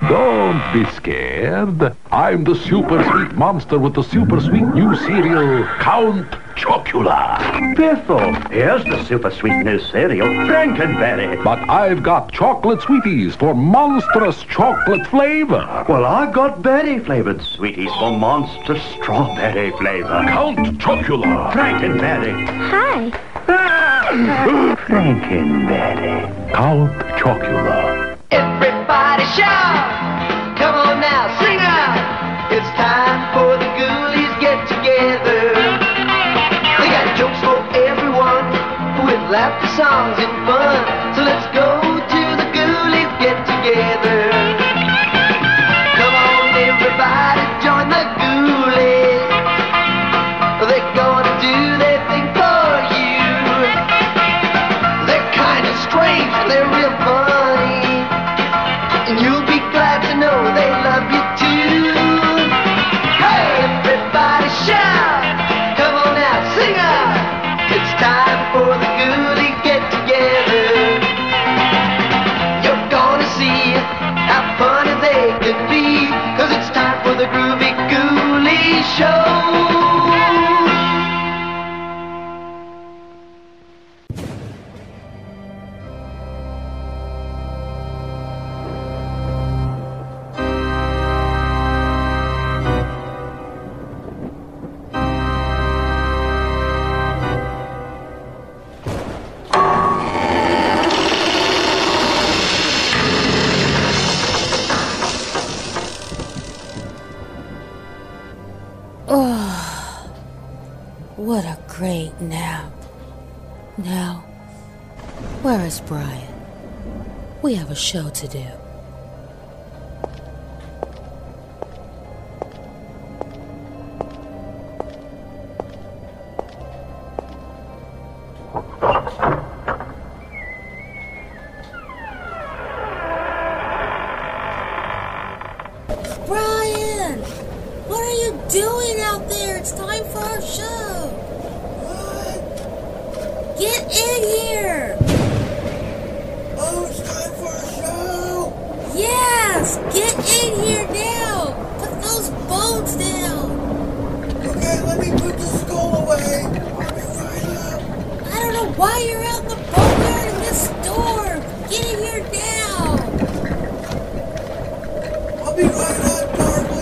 Don't be scared. I'm the super sweet monster with the super sweet new cereal, Count Chocula. Biffle, here's the super sweet new cereal, Frankenberry. But I've got chocolate sweeties for monstrous chocolate flavor. Well, I've got berry-flavored sweeties for monstrous strawberry flavor. Count Chocula. Frankenberry. Hi. Frankenberry. Count Chocula. Everybody shout! Come on now, sing out! It's time for the Ghoulies get together. They got jokes for everyone with laughter, songs, and fun. So let's go to the Ghoulies get together. Come on, everybody, join the Ghoulies. They're gonna do their thing for you. They're kind of strange, they're real funny. And you'll be glad to know they love you too. Hey, everybody shout! Come on now, sing out! It's time for the Ghoulies get together. You're gonna see how funny they can be, 'cause it's time for the Groovy Ghoulies Show. What a great nap. Now, where is Brian? We have a show to do. Brian! What are you doing out there? It's time for our show. Get in here! Oh, it's time for a show! Yes! Get in here now! Put those bones down! Okay, let me put the skull away. I'll be right up. I don't know why you're out in the boneyard in this storm! Get in here now! I'll be right up, darling.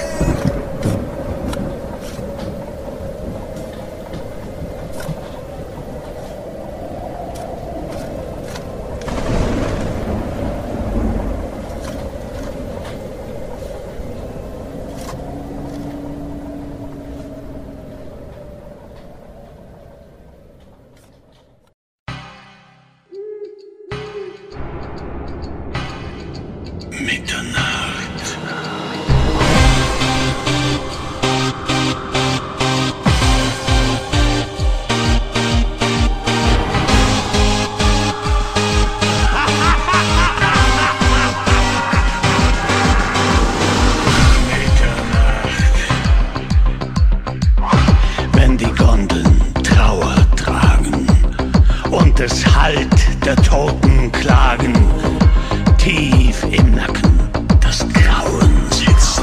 Wenn die Gondeln Trauer tragen und es hallt der Toten klagen, tief im Nacken das Grauen sitzt.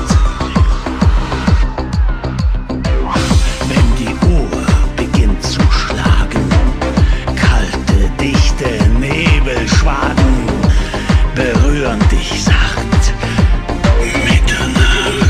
Wenn die Uhr beginnt zu schlagen, kalte, dichte Nebelschwaden berühren dich sacht. Mitternacht.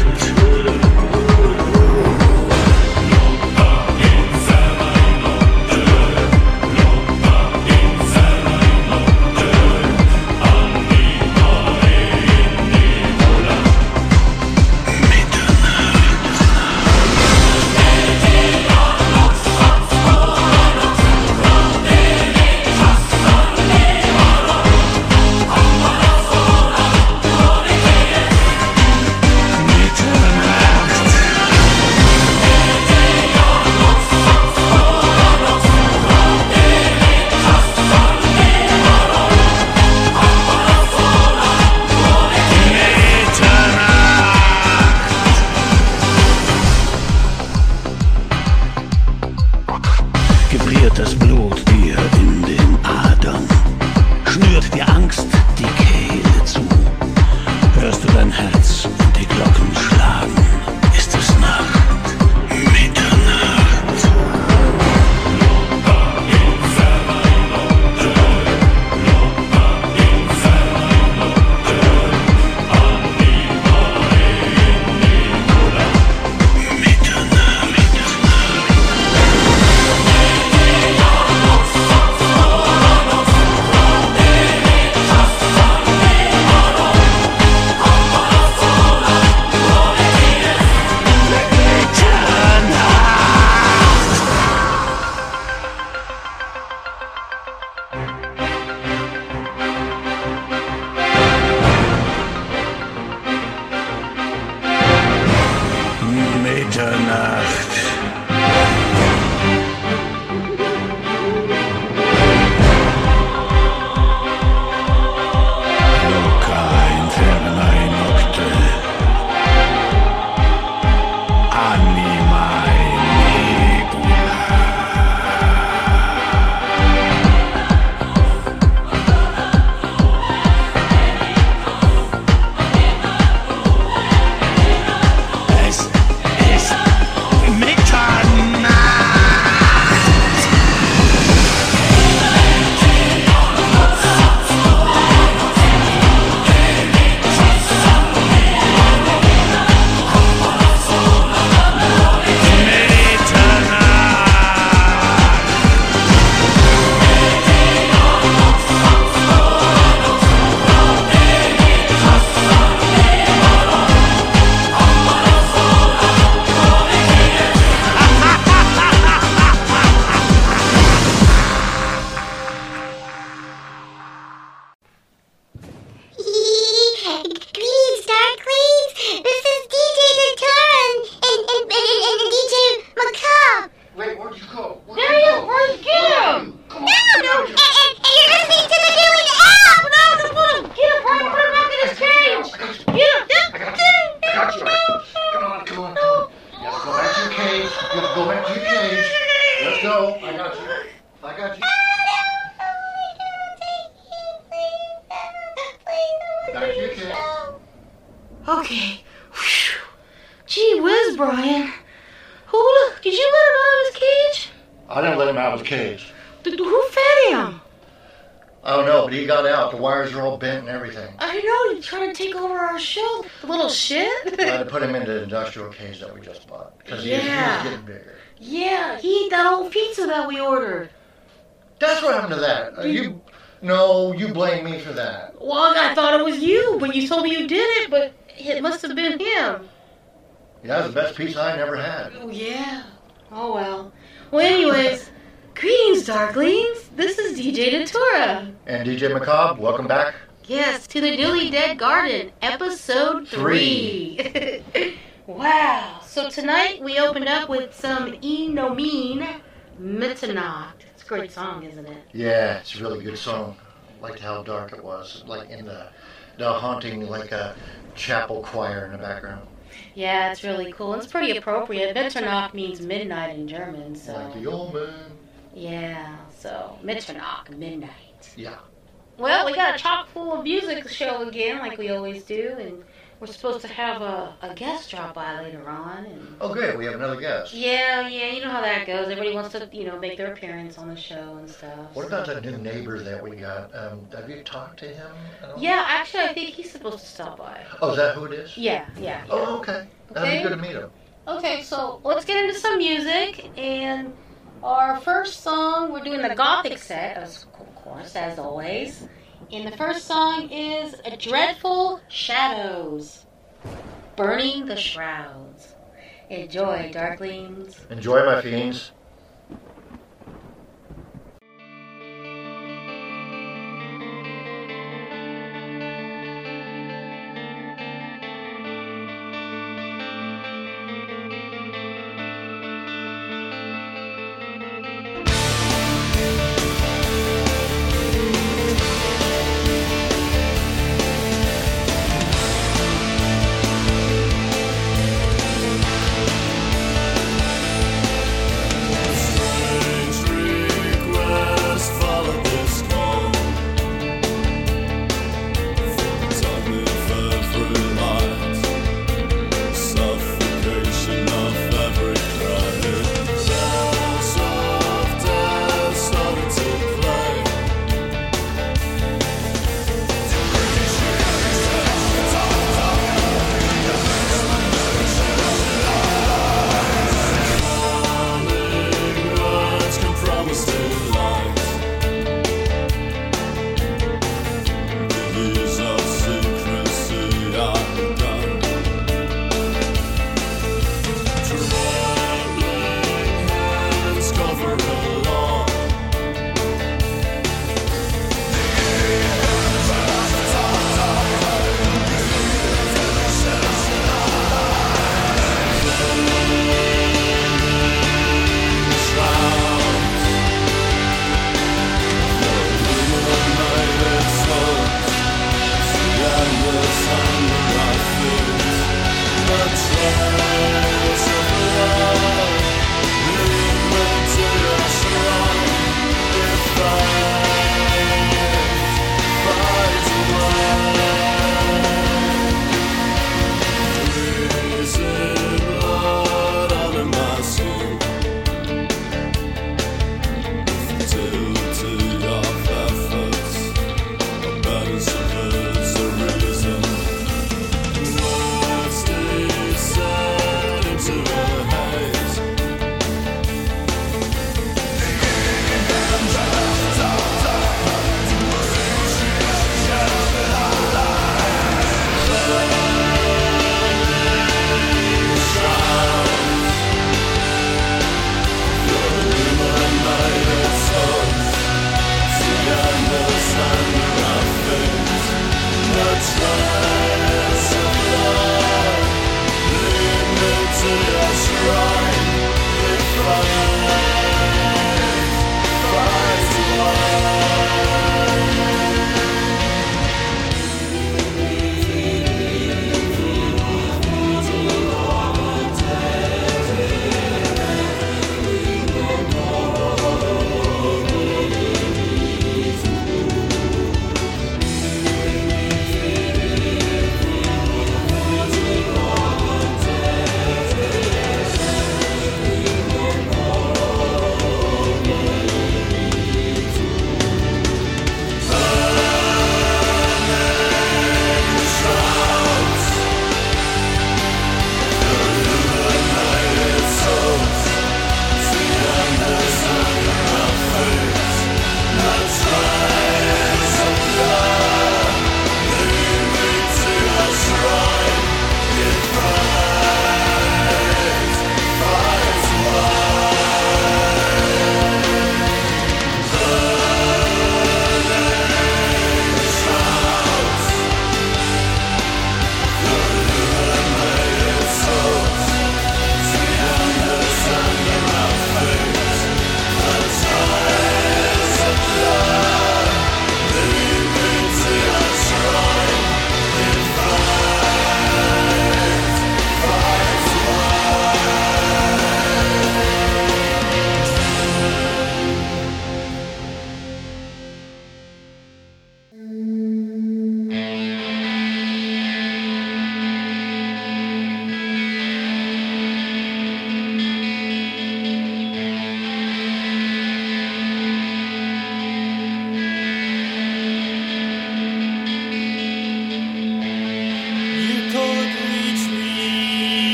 Okay. Whew. Gee whiz, Brian. Did you let him out of his cage? I didn't let him out of his cage. Who fed him? I don't know, but he got out. The wires are all bent and everything. I know, you're trying to take over our show. The little shit. I had to put him into the industrial cage that we just bought. Because he was getting bigger. Yeah, he ate that old pizza that we ordered. That's what happened to that. You blame me for that. Well, I thought it was you, but you told me you did it, but it must have been him. Yeah, it was the best pizza I never had. Oh, yeah. Oh, well. Well, anyways, greetings, Darklings. This is DJ Datura. And DJ Macabre, welcome back. Yes, to the Newly Dead Garden, episode 3. Wow. So tonight we opened up with some Inomine Mitternacht. It's a great song, isn't it? Yeah, it's a really good song. I liked how dark it was. Like in the haunting, like a chapel choir in the background. Yeah, it's really cool. It's pretty appropriate. Mitternacht means midnight in German, so... Like the old man. Yeah, so Mitternacht, midnight. Yeah. Well, we got a chock full of music show again, like we always do, and we're supposed to have a guest drop by later on. And oh, great. We have another guest. Yeah, you know how that goes. Everybody wants to, make their appearance on the show and stuff. What about that new neighbor that we got? Have you talked to him at all? Yeah, actually, I think he's supposed to stop by. Oh, is that who it is? Yeah. Oh, okay. That'd be good to meet him. Okay, so let's get into some music, and our first song, we're doing the Gothic set, of course, as always. And the first song is A Dreadful Shadows, Burning the Shrouds. Enjoy, Darklings. Enjoy, my fiends.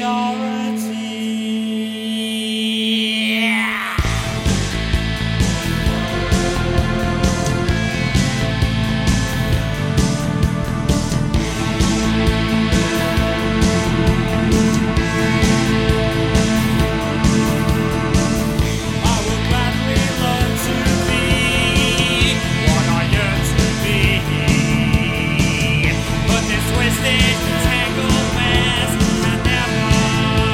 Twisted, tangled mess I never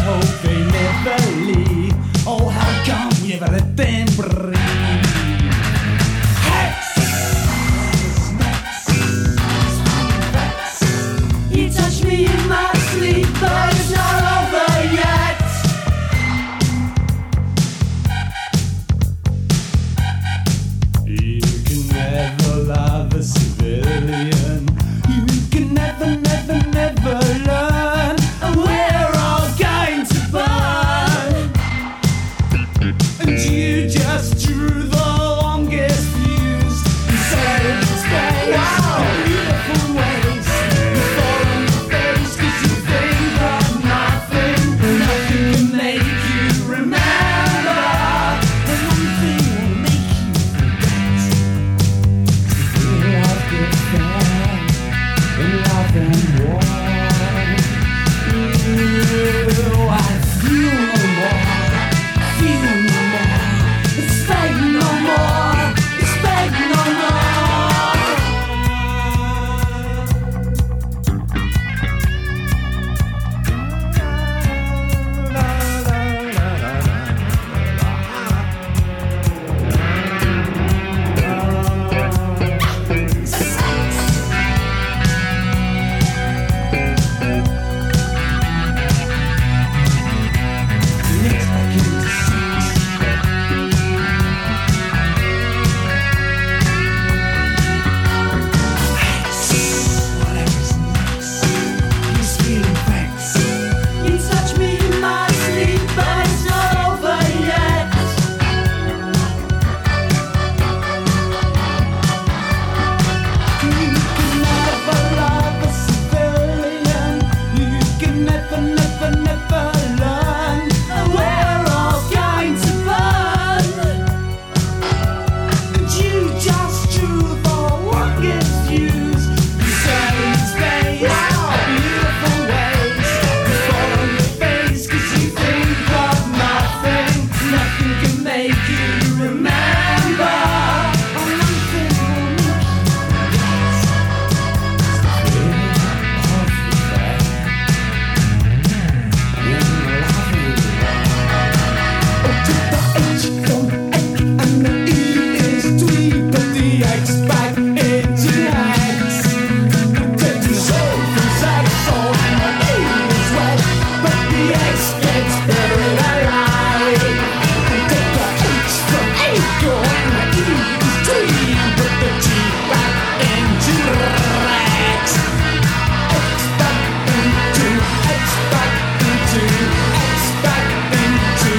hope they never leave. Oh, how come we ever let them breathe? Hex! You touch me in my sleep, but it's not over yet. You can never love a civilian. You can never, never, never learn. We're all going to burn. And you just drew the longest fuse. You said it's great. Wow, beautiful ways. You fall on your face 'cause you think of nothing. Nothing can make you remember. And one thing will make you forget. We have good fun in love and war. I feel no more. Feel no more. Expect no more. Expect no more. Next back into sex. Whatever's next. He's feeling facts. You touch me in my sleep, but it's not over yet. You can never love a civilian. You can never, never, never learn. We're all going to burn. And you just drew the longest fuse. You said in space, beautiful ways. You fall on your face 'cause you think of nothing. Nothing can make you remember. Oh, nothing will make you forget. The feeling of regret. In love with oh, to the H from H and the E is tweet, but the X back into X. Take the soul from saxophone and the E is wet, but the X gets buried alive. Take the H from Echo and the E is tweet, but the G back into X. X back into X back into X back into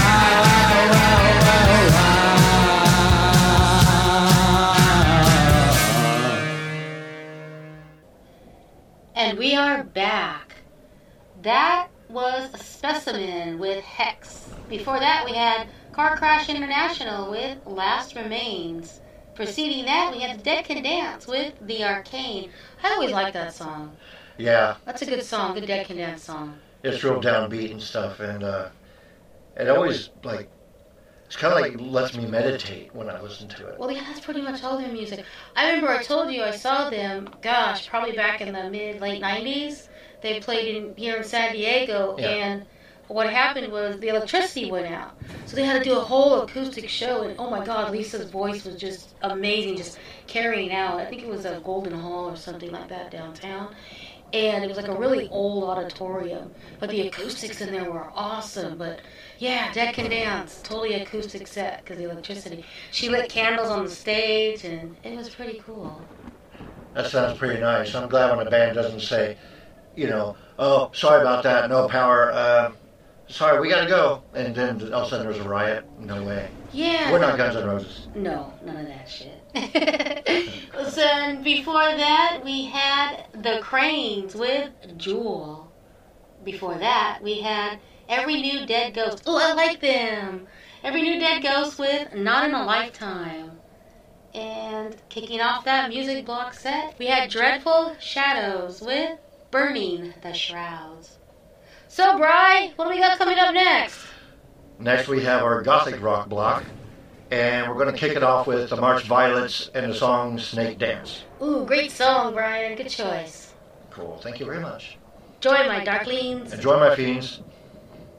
And we are back. That was a Specimen with Hex. Before that, we had Car Crash International with Last Remains. Preceding that, we had The Dead Can Dance with The Arcane. I always like that song. Yeah, That's a good song, good Dead Can Dance song. it's real downbeat and stuff, and it always like it's kind of like lets me meditate when I listen to it. Well, yeah, that's pretty much all their music. I remember I told you I saw them, gosh, probably back in the late 90s. They played here in San Diego, Yeah. and what happened was the electricity went out. So they had to do a whole acoustic show, and oh my God, Lisa's voice was just amazing, just carrying out. I think it was a Golden Hall or something like that downtown. And it was like a really old auditorium, but the acoustics in there were awesome. But yeah, Dead Can Dance, totally acoustic set because the electricity. She lit candles on the stage, and it was pretty cool. That sounds pretty nice. I'm glad when a band doesn't say, you know, oh, sorry about that, no power, sorry, we gotta go. And then all of a sudden there's a riot. No way. Yeah. We're not Guns N' Roses. No, none of that shit. So and before that, we had the Cranes with Jewel. Before that, we had Every New Dead Ghost. Oh, I like them. Every New Dead Ghost with Not in a Lifetime. And kicking off that music block set, we had Dreadful Shadows with Burning the Shrouds. So, Bri, what do we got coming up next? Next we have our Gothic rock block, and we're going to kick it off with the March Violets and the song Snake Dance. Ooh, great song, Brian. Good choice. Cool, thank you very much. Enjoy my darklings. Enjoy my feelings.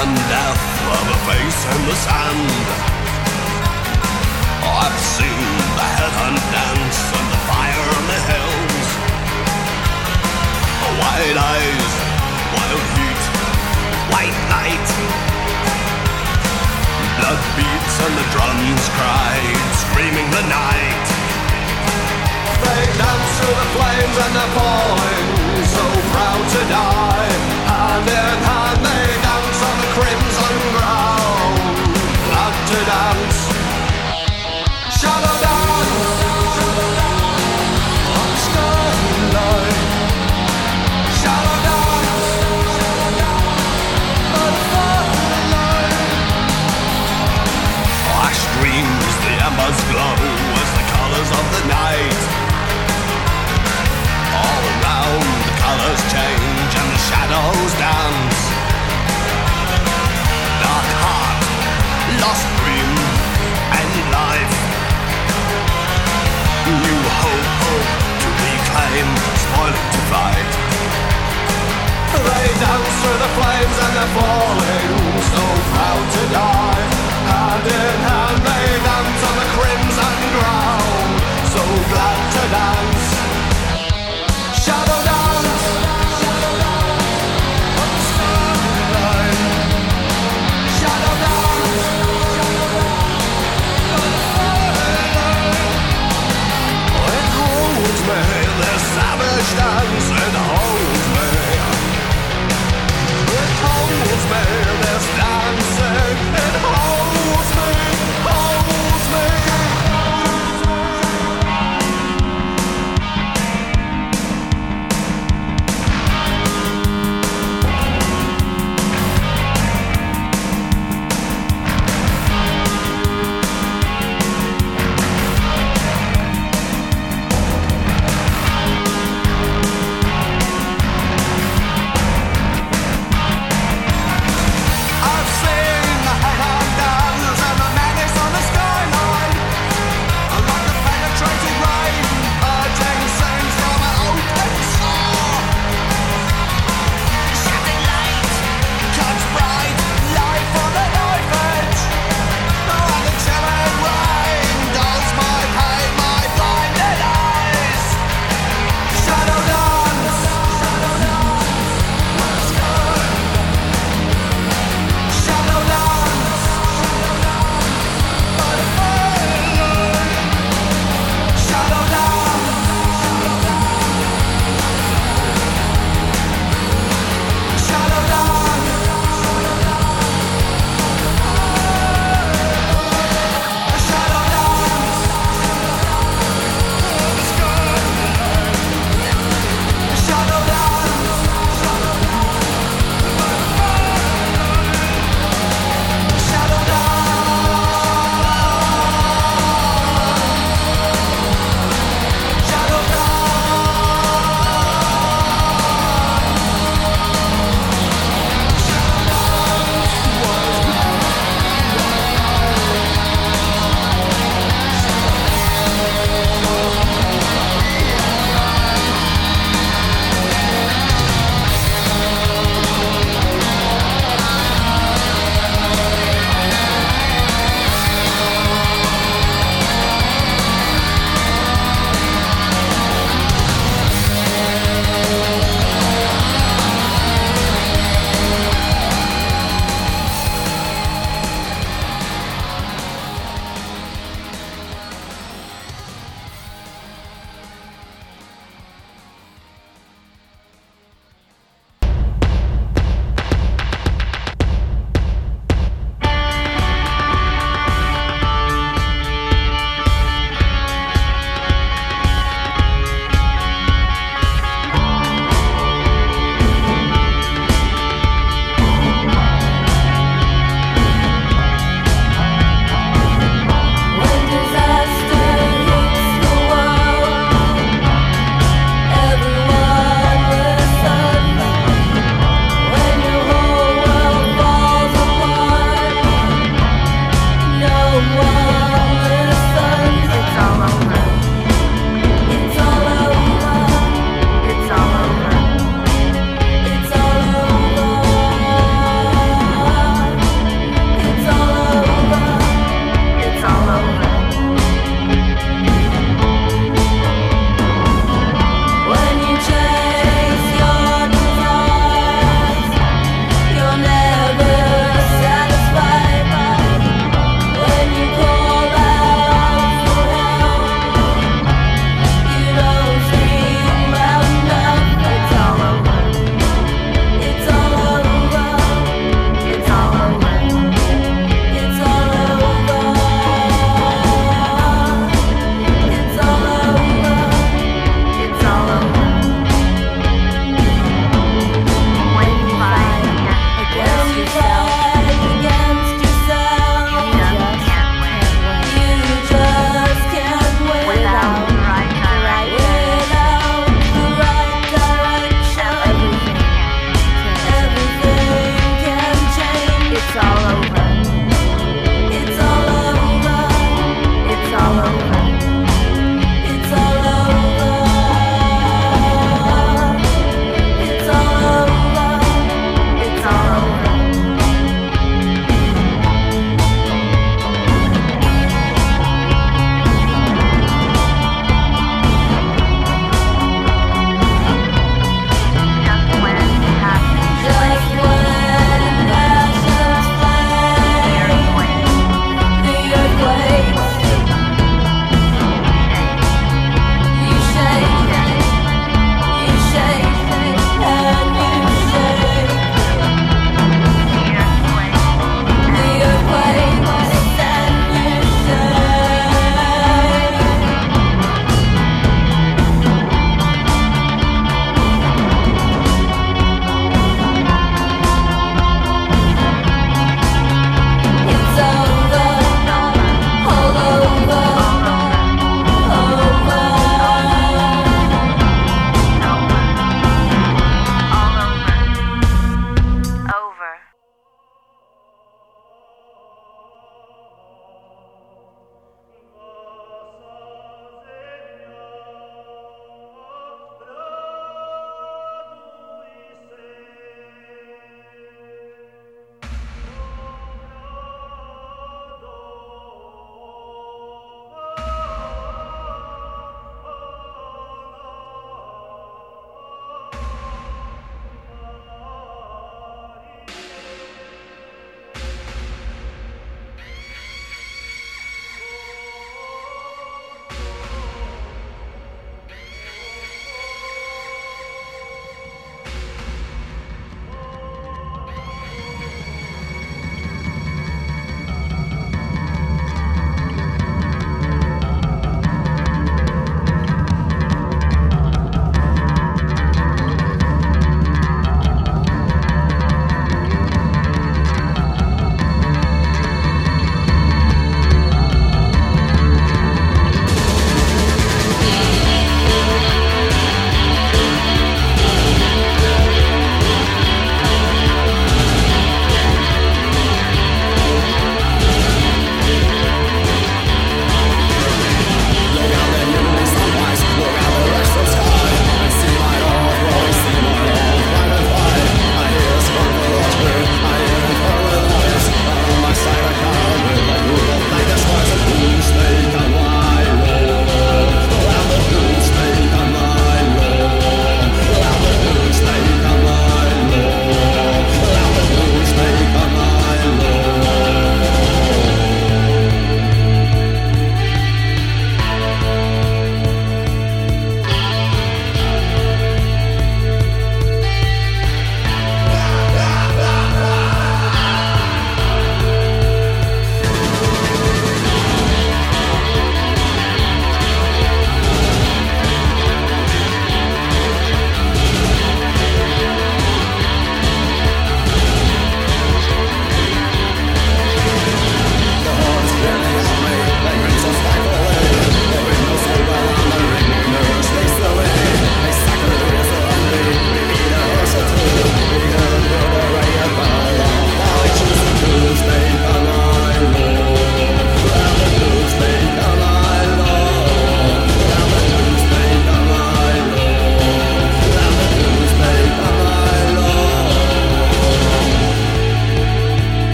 sudden death of a face in the sand. I've seen the headhunt dance and the fire on the hills. Wide eyes, wild heat, white night. Blood beats and the drums cried, screaming the night. They dance through the flames and they're falling, so proud to die. Hand in hand they dance on the crimson ground, glad to dance. Shadow dance on the skyline. Shadow dance by the firelight. Ash dreams, the embers glow as the colors of the night. All around the colors change and the shadows dance. Dark heart, lost dream, and life. New hope to reclaim, spoiled to fight. They dance through the flames and they're falling, so proud to die. Hand in hand they dance on the crimson ground, so glad to dance. Shadow dance on the skyline. Shadow dance by the firelight. It holds me, this savage dance, it holds me. It holds me, this dancing, it holds me.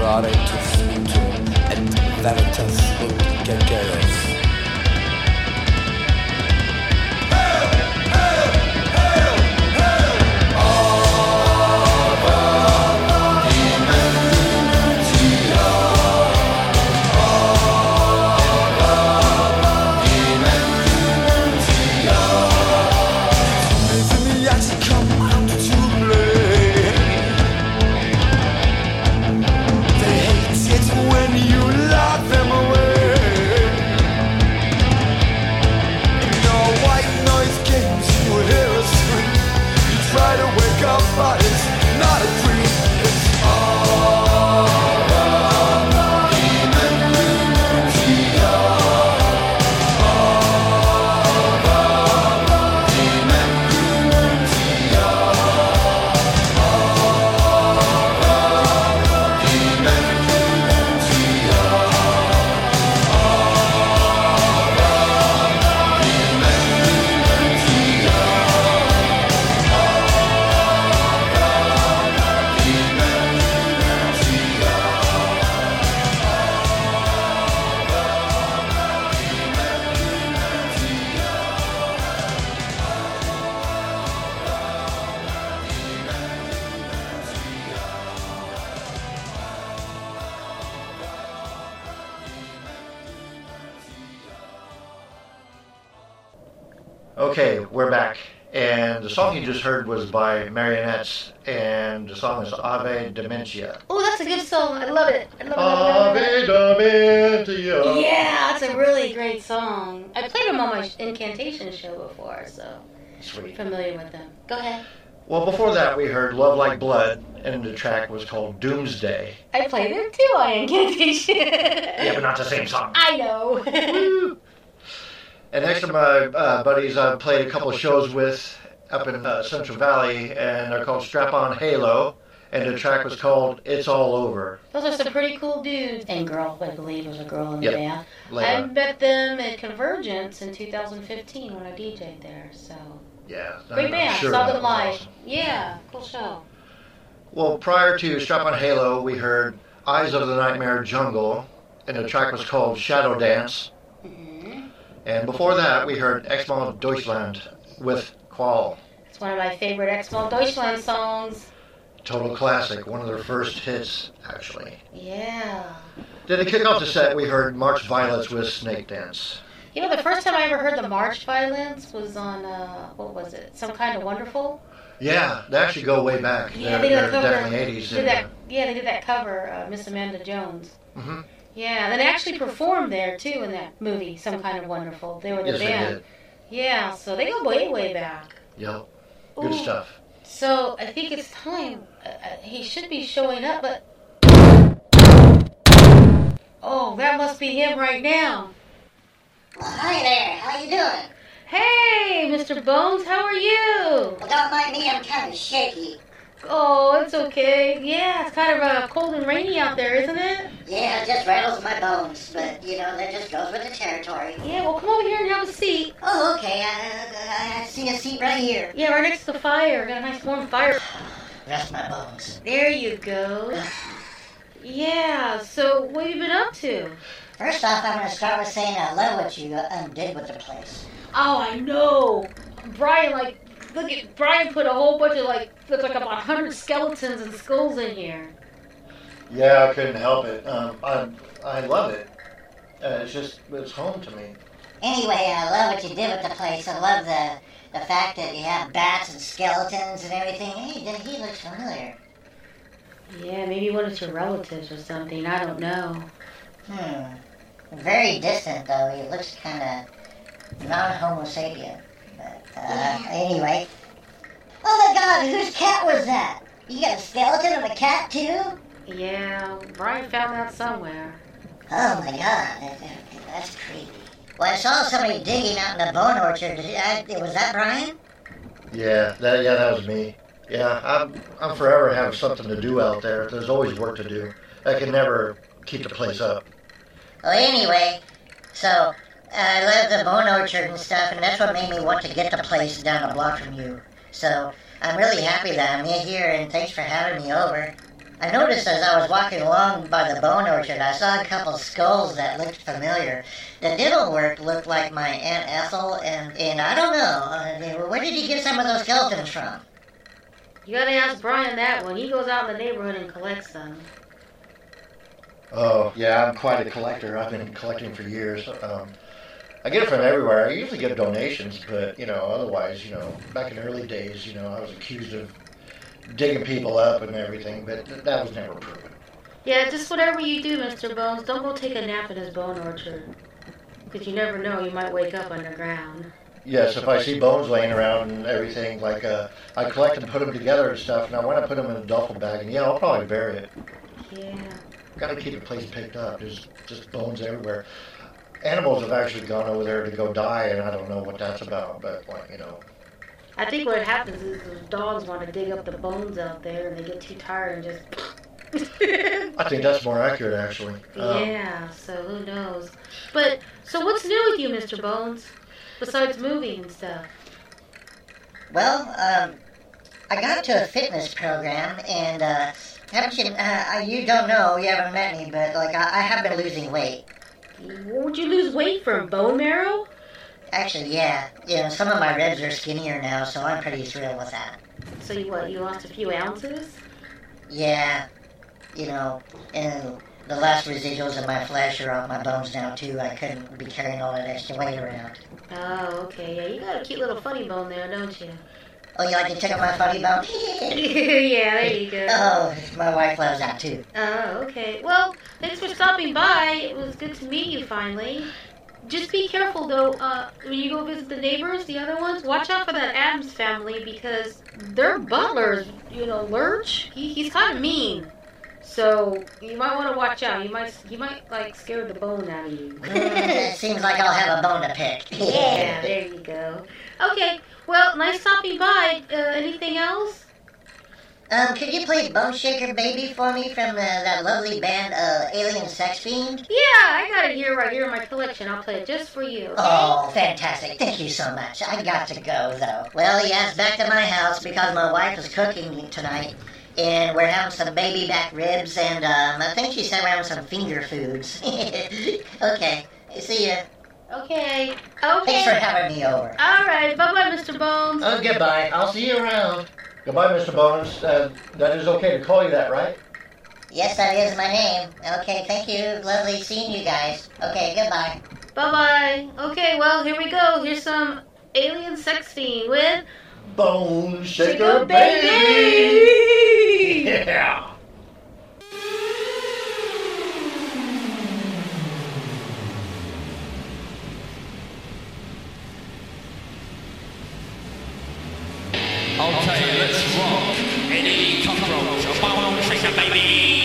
rare to futur et veritas ut gegeres. Okay, we're back. And the song you just heard was by Marionettes, and the song is Ave Dementia. Oh, that's a good song. I love it. I love it. Ave Dementia. Yeah, that's a really great song. I played them on my Incantation show before, so Sweet. familiar with them. Go ahead. Well, before that, we heard Love Like Blood, and the track was called Doomsday. I played them too on Incantation. Yeah, but not the same song. I know. And next to my buddies I've played a couple of shows with up in Central Valley, and they're called Strap On Halo, and the track was called It's All Over. Those are some pretty cool dudes. And girl, I believe was a girl in the Yep. band. Layla. I met them at Convergence in 2015 when I DJ'd there, so. Yeah. Great I'm band, sure saw that them was live. awesome. Yeah, cool show. Well, prior to Strap On Halo, we heard Eyes of the Nightmare Jungle, and the track was called Shadow Dance. And before that, we heard Exmo Deutschland with Qual. It's one of my favorite Exmo Deutschland songs. Total classic, one of their first hits, actually. Yeah. Then to kick off the set, we heard March Violets with Snake Dance. You know, the first time I ever heard the March Violins was on, what was it? Some Kind of Wonderful? Yeah, they actually go way back. Yeah, they're definitely 80s. They did that cover, Miss Amanda Jones. Mm-hmm. Yeah, and they actually performed there, too, in that movie, Some Kind of Wonderful. They were the Yes, they band. did. Yeah, so they go way, way back. Yep. Good Ooh. stuff. So I think it's time. He should be showing up, but... Oh, that must be him right now. Hi there, how you doing? Hey, Mr. Bones, how are you? Well, don't mind me, I'm kind of shaky. Oh, it's okay. Yeah, it's kind of cold and rainy out there, isn't it? Yeah, it just rattles my bones, but, you know, that just goes with the territory. Yeah, well, come over here and have a seat. Oh, okay, I see a seat right here. Yeah, right next to the fire. Got a nice warm fire. Rest my bones. There you go. Yeah, so what have you been up to? First off, I'm going to start with saying I love what you did with the place. Oh, I know. Brian, Brian put a whole bunch of, looks like about 100 skeletons and skulls in here. Yeah, I couldn't help it. I love it. It's home to me. Anyway, I love what you did with the place. I love the fact that you have bats and skeletons and everything. Hey, he looks familiar. Yeah, maybe one of your relatives or something. I don't know. Very distant, though. He looks kind of non-homo sapien. But, anyway. Oh my God, whose cat was that? You got a skeleton of a cat, too? Yeah, Brian found that somewhere. Oh my God, that's creepy. Well, I saw somebody digging out in the bone orchard. Was that Brian? Yeah, that was me. Yeah, I'm forever having something to do out there. There's always work to do. I can never keep the place up. Well, anyway, so I love the bone orchard and stuff, and that's what made me want to get the place down a block from you. So I'm really happy that I'm here, and thanks for having me over. I noticed as I was walking along by the bone orchard, I saw a couple skulls that looked familiar. The dental work looked like my Aunt Ethel, and I don't know. Where did you get some of those skeletons from? You gotta ask Brian that one. He goes out in the neighborhood and collects them. Oh, yeah, I'm quite a collector. I've been collecting for years. I get it from everywhere. I usually get donations, but, otherwise, back in the early days, I was accused of digging people up and everything, but that was never proven. Yeah, just whatever you do, Mr. Bones, don't go take a nap in his bone orchard. Because you never know, you might wake up underground. Yes, if I see bones laying around and everything, like, I collect and put them together and stuff, and I want to put them in a duffel bag, and I'll probably bury it. Yeah. Gotta keep the place picked up. There's just bones everywhere. Animals have actually gone over there to go die, and I don't know what that's about, but, I think what happens is those dogs want to dig up the bones out there, and they get too tired and just... I think that's more accurate, actually. Yeah, so who knows. But, so what's new with you, Mr. Bones? Besides moving and stuff. Well, I got to a fitness program, and, you don't know, you haven't met me, but, I have been losing weight. Would you lose weight from bone marrow? Actually, yeah. Some of my ribs are skinnier now, so I'm pretty thrilled with that. So you lost a few ounces? Yeah. And the last residuals of my flesh are on my bones now, too. I couldn't be carrying all that extra weight around. Oh, okay. Yeah, you got a cute little funny bone there, don't you? Oh, you like to check out my funny bone? Yeah, there you go. Oh, my wife loves that, too. Oh, okay. Well, thanks for stopping by. It was good to meet you, finally. Just be careful, though, when you go visit the neighbors, the other ones, watch out for that Adams family, because their butler's, Lurch, he's kind of mean. So, you might want to watch out. You might, scare the bone out of you. It seems like I'll have a bone to pick. Yeah, there you go. Okay, well, nice stopping by. Anything else? Could you play Bone Shaker Baby for me from that lovely band, Alien Sex Fiend? Yeah, I got it right here in my collection. I'll play it just for you. Okay? Oh, fantastic. Thank you so much. I got to go, though. Well, yes, back to my house because my wife is cooking tonight. And we're having some baby back ribs, and I think she said we're having some finger foods. Okay, see ya. Okay. Thanks for having me over. All right, bye-bye, Mr. Bones. Oh, goodbye. I'll see you around. Goodbye, Mr. Bones. That is okay to call you that, right? Yes, that is my name. Okay, thank you. Lovely seeing you guys. Okay, goodbye. Bye-bye. Okay, well, here we go. Here's some Alien Sex Fiend with... Bone Shaker Baby! Yeah! Okay, let's rock. Any cockroach, a bone shaker baby.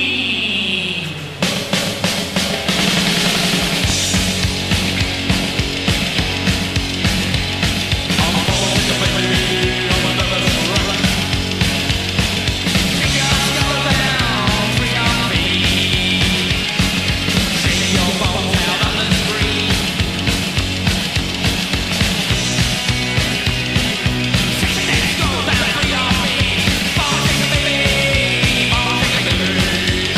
Baby.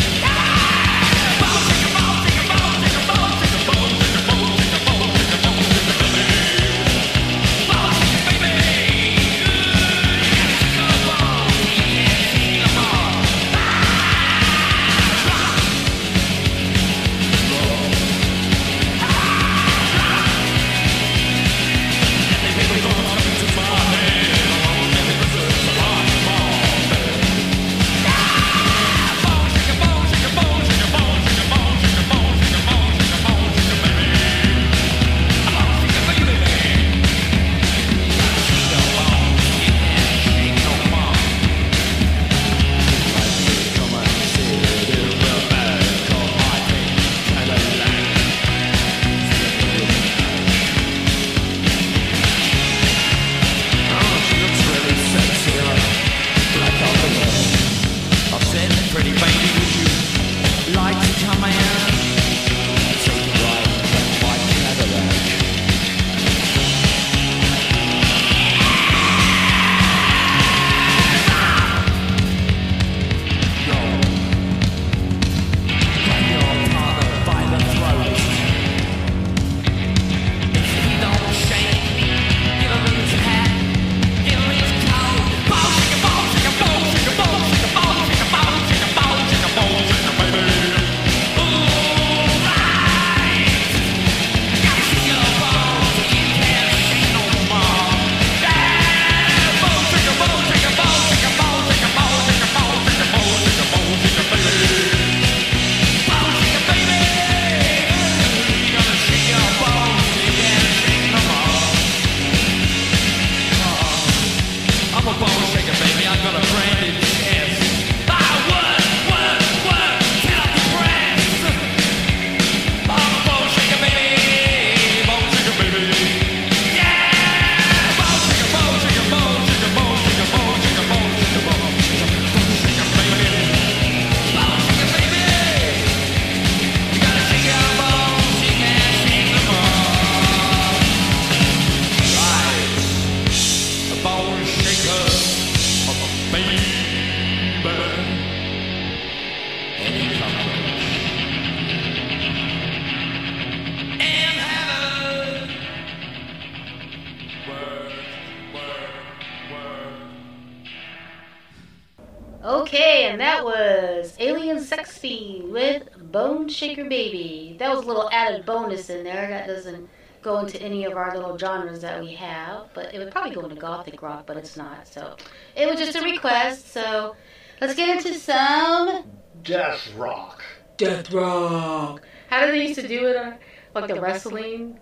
Okay, and that was Alien Sex Fiend with Bone Shaker Baby. That was a little added bonus in there. That doesn't go into any of our little genres that we have, but it would probably go into gothic rock, but it's not. So it was just a request. So let's get into some Death rock. Death rock. How did they used to do it on like the wrestling?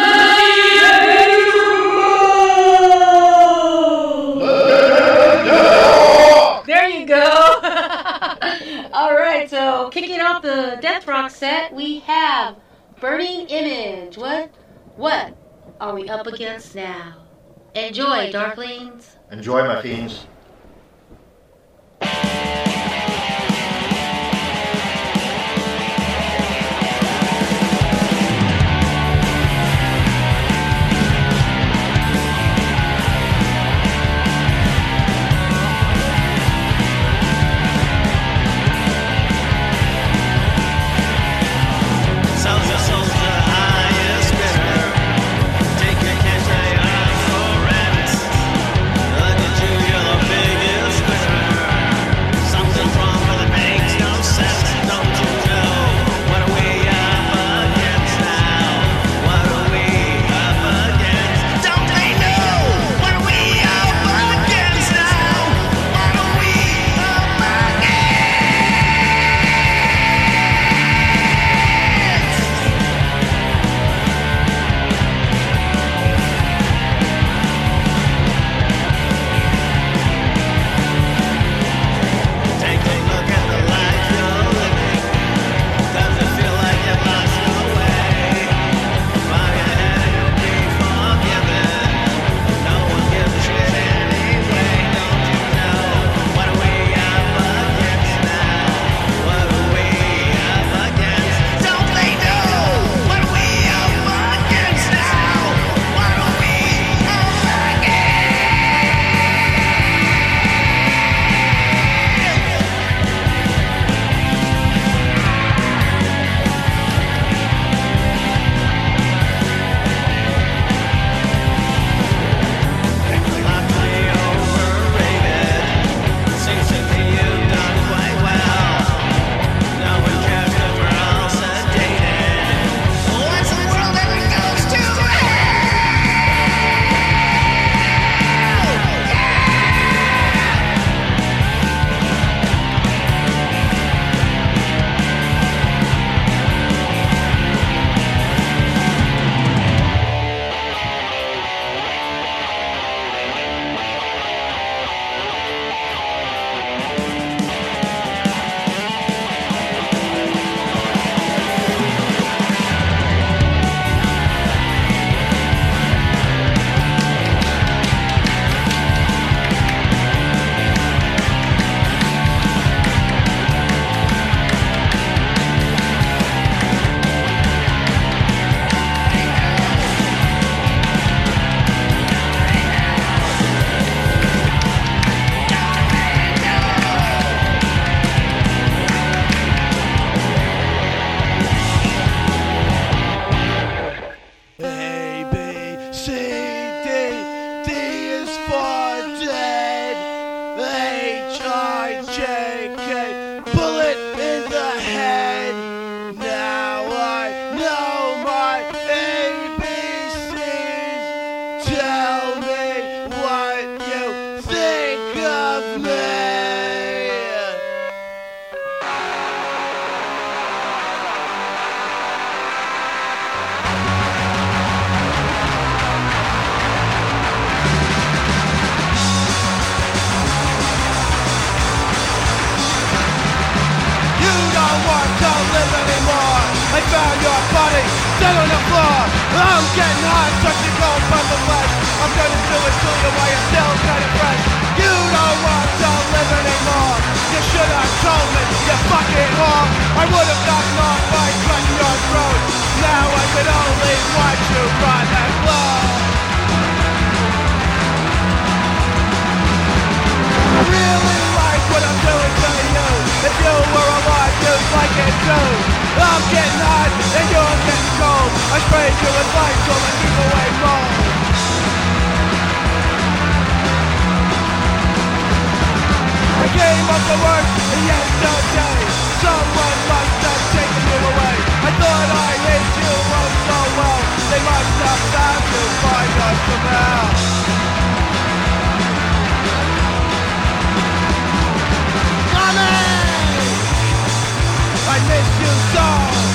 There you go. All right, so kicking off the death rock set, we have Burning Image. What are we up against now? Enjoy, Darklings. Enjoy, my fiends. found your body dead on the floor. I'm getting hot, touching cold from the flesh. I'm gonna do it to you while you're still kind of fresh. You don't want to live anymore. You should have told me, you fucking whore. I would have gotten off by cutting your throat. Now I can only watch you run and blow. I really like what I'm doing to you. If you were alive, you'd like it too. I'm getting hot and you're getting cold. I sprayed you with light so I keep away mold. I dream of the worst yesterday. Someone must have taken you away. I thought I hid you oh so well. They must have found you by us somehow. Mommy! I miss you so.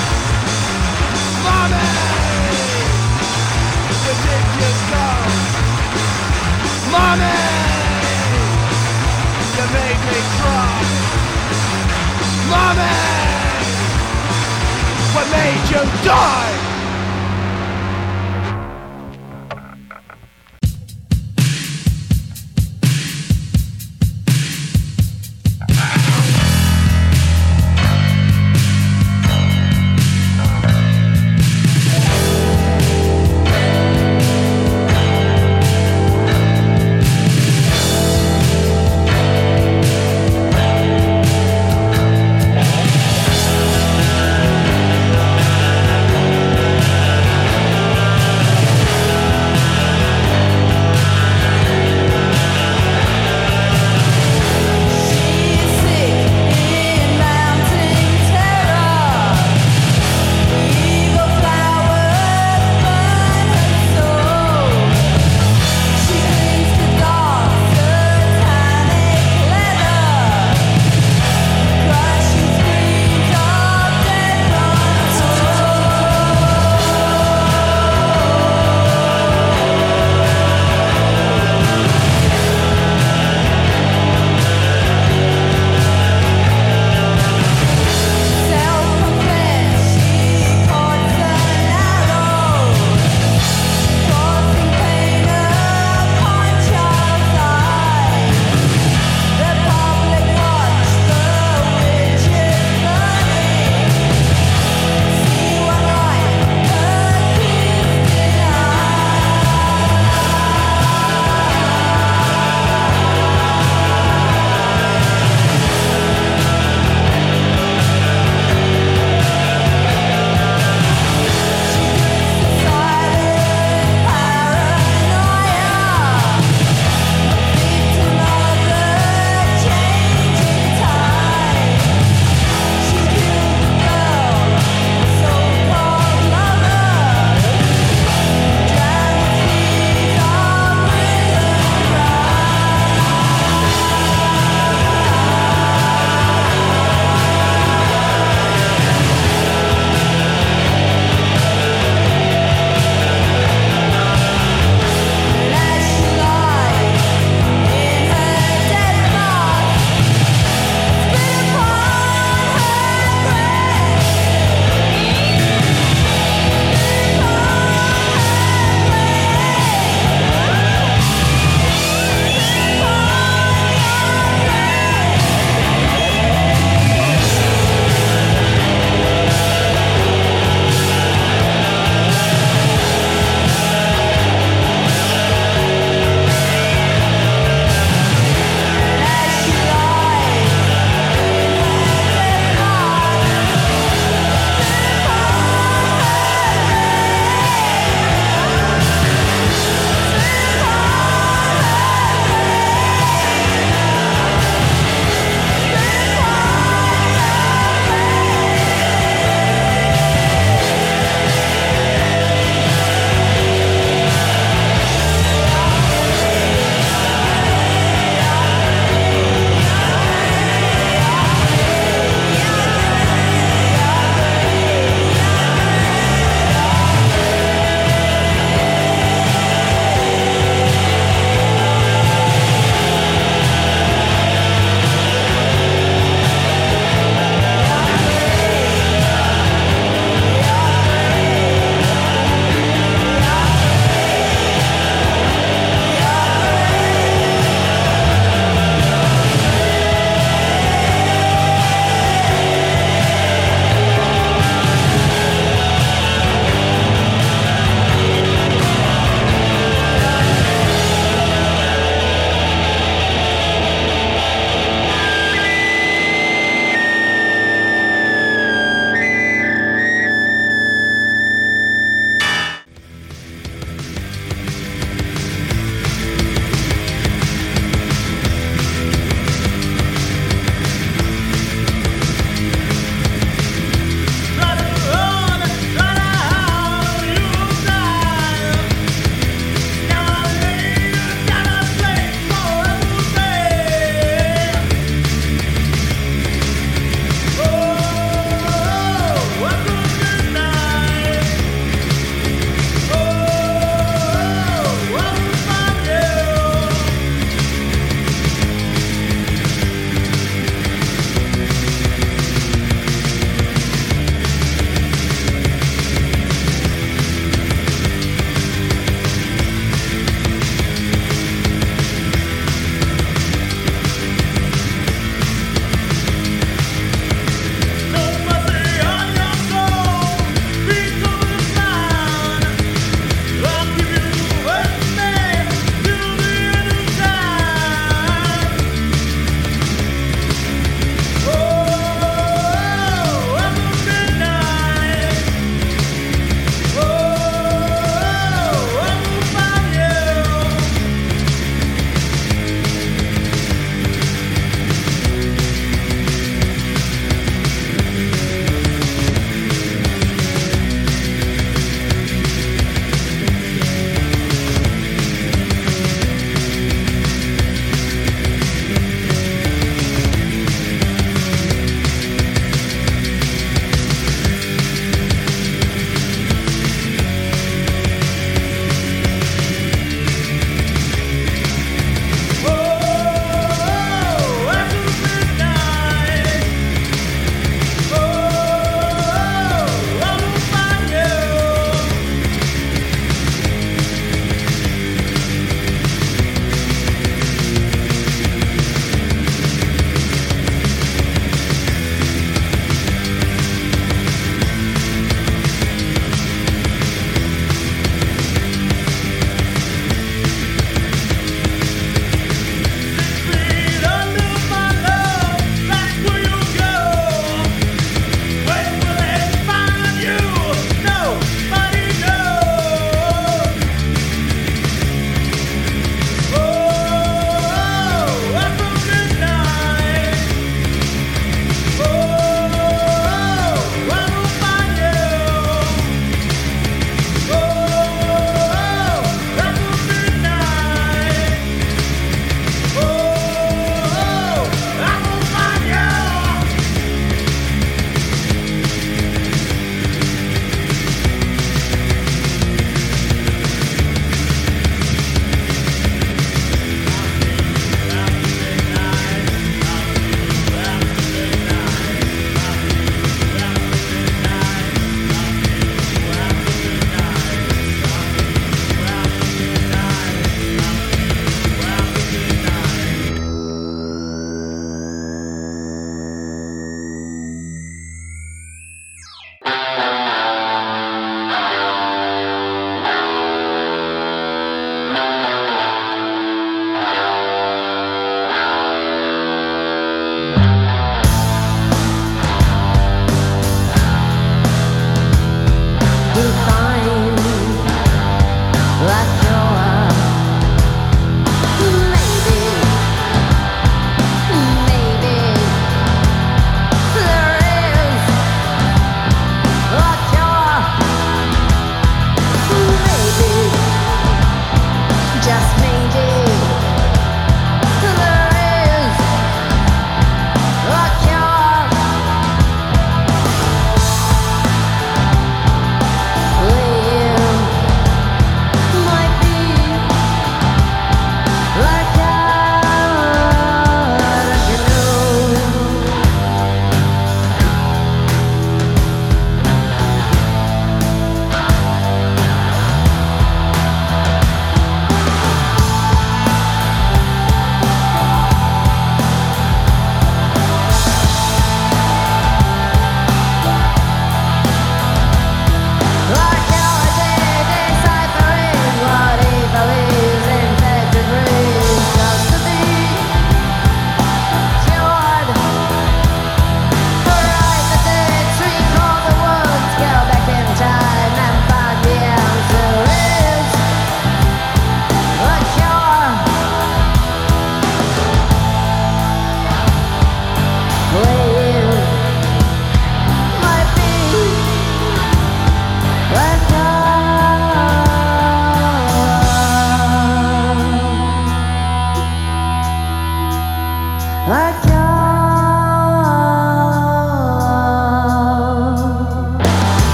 Mommy! Where did you go? Mommy! You made me cry. Mommy! What made you die?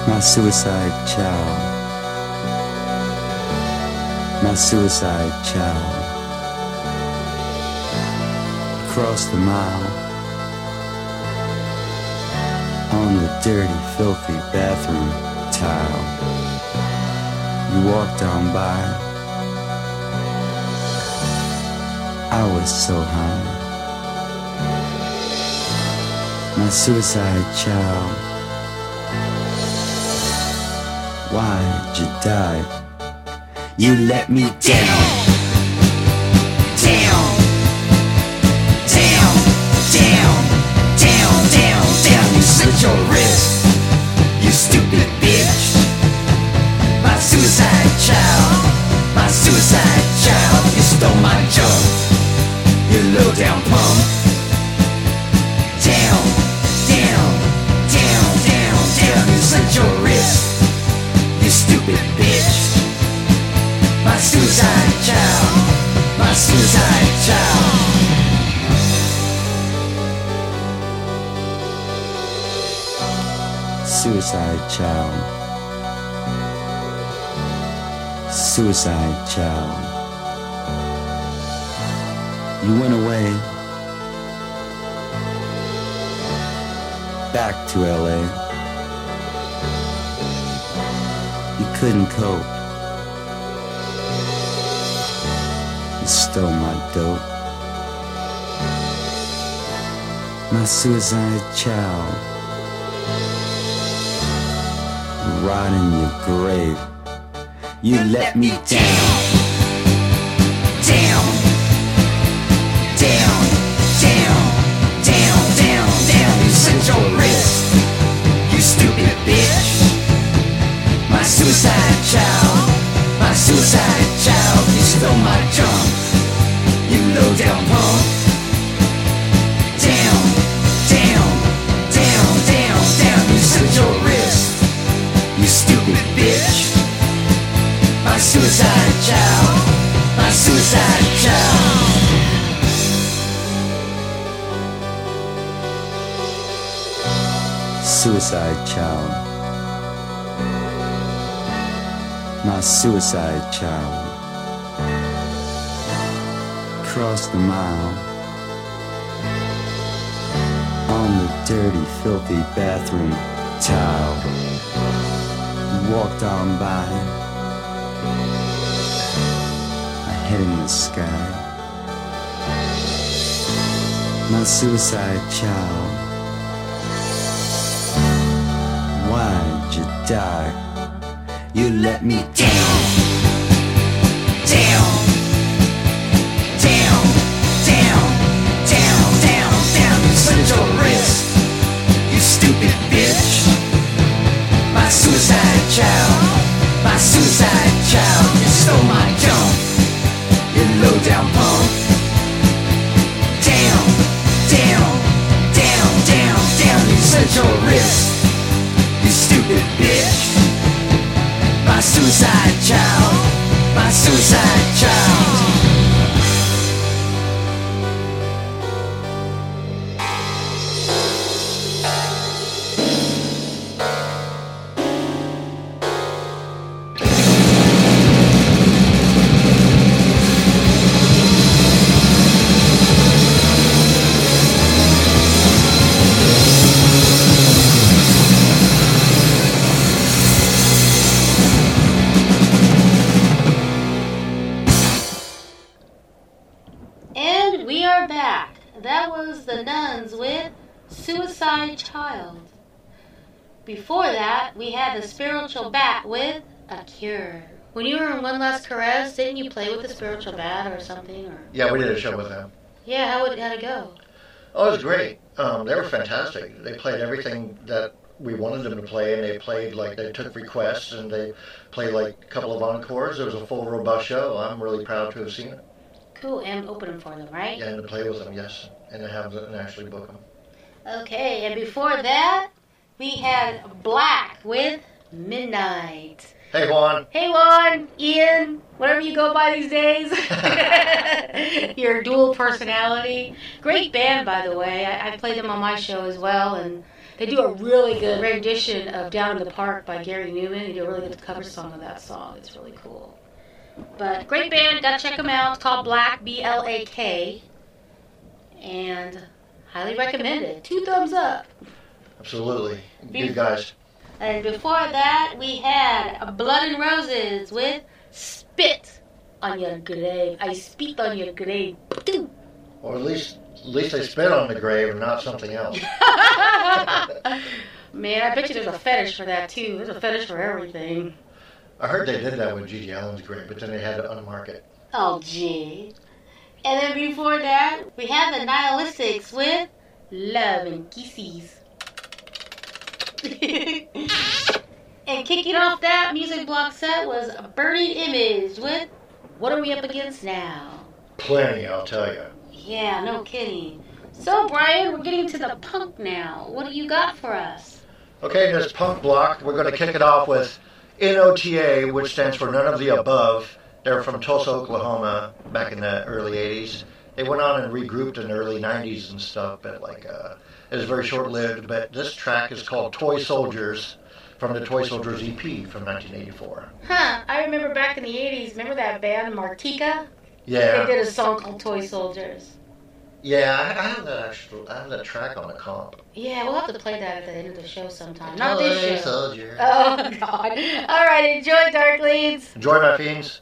My suicide child. My suicide child. Across the mile. On the dirty, filthy bathroom tile. You walked on by. I was so high. My suicide child. Why'd you die? You let me down. Down. Down. Down. Down. Down. Down. You slit your wrist. You stupid bitch. My suicide child. My suicide child. You stole my junk. You low down punk. Down. Down. Down. Down. Down. You slit your wrist. You stupid bitch. My suicide child. My suicide child. Suicide child. Suicide child. You went away. Back to LA. You couldn't cope. You stole my dope. My suicide child. Rot in your grave. You let me down. Down. Down. Down. Down. Down. Down. You slit your wrist. You stupid bitch. My suicide child. My suicide child. You stole my junk. You low down punk. Down. Down. Down. Down. Down. You slit your wrist. You stupid bitch. My suicide child. My suicide child. Suicide child. My suicide child. Crossed the mile. On the dirty, filthy bathroom tile. Walked on by, a head in the sky. My suicide child. Why'd you die? You let me down. Down. Down. Down. Down. Down. Down. You slit your wrist. You stupid bitch. My suicide child. My suicide child. You stole my junk. You low down punk. Down. Down. Down. Down. Down. You slit your wrist. You stupid bitch. My suicide child. My suicide child. And we are back. That was the Nuns with Suicide Child. Before that, we had the Spiritual Bat with A Cure. When you were in One Last Caress, didn't you play with the Spiritual Bat or something? Or Yeah, we did a show with them. yeah, how'd it go? Oh, it was great. They were fantastic. They played everything that we wanted them to play, and they played like they took requests, and they played like a couple of encores. It was a full, robust show. I'm really proud to have seen it. Cool, and opening for them, right? Yeah, and to play with them, yes, and to have them and actually book them. Okay, and before that, we had Black with Midnight. Hey, Juan. Hey, Juan, Ian, whatever you go by these days. Your dual personality. Great band, by the way. I played them on my show as well, and they do a really good rendition of Down in the Park by Gary Newman. They do a really good cover song of that song. It's really cool. But great band, gotta check them out. It's called Black, B-L-A-K. And highly recommended. 2 thumbs up. Absolutely. Good guys. And before that, we had Blood and Roses with Spit on Your Grave. I spit on your grave. Or at least they spit on the grave and not something else. Man, I bet you there's a fetish for that, too. There's a fetish for everything. I heard they did that with G.G. Allen's grave, but then they had to unmark it. Oh, gee. And then before that, we have the Nihilistics with Love and Kisses. And kicking off that music block set was a Burning Image with What Are We Up Against Now? Plenty, I'll tell you. Yeah, no kidding. So, Brian, we're getting to the punk now. What do you got for us? Okay, in this punk block, we're going to kick it off with NOTA, which stands for None of the Above. They're from Tulsa, Oklahoma, back in the early 80s. They went on and regrouped in the early 90s and stuff, but it was very short-lived. But this track is called Toy Soldiers from the Toy Soldiers EP from 1984. Huh, I remember back in the 80s, remember that band Martika? Yeah. They did a song called Toy Soldiers. Yeah, I have that track on the comp. Yeah, we'll have to play that at the end of the show sometime. Not this Toy show. Soldier. Oh, God. All right, enjoy Dark Leads. Enjoy, my fiends.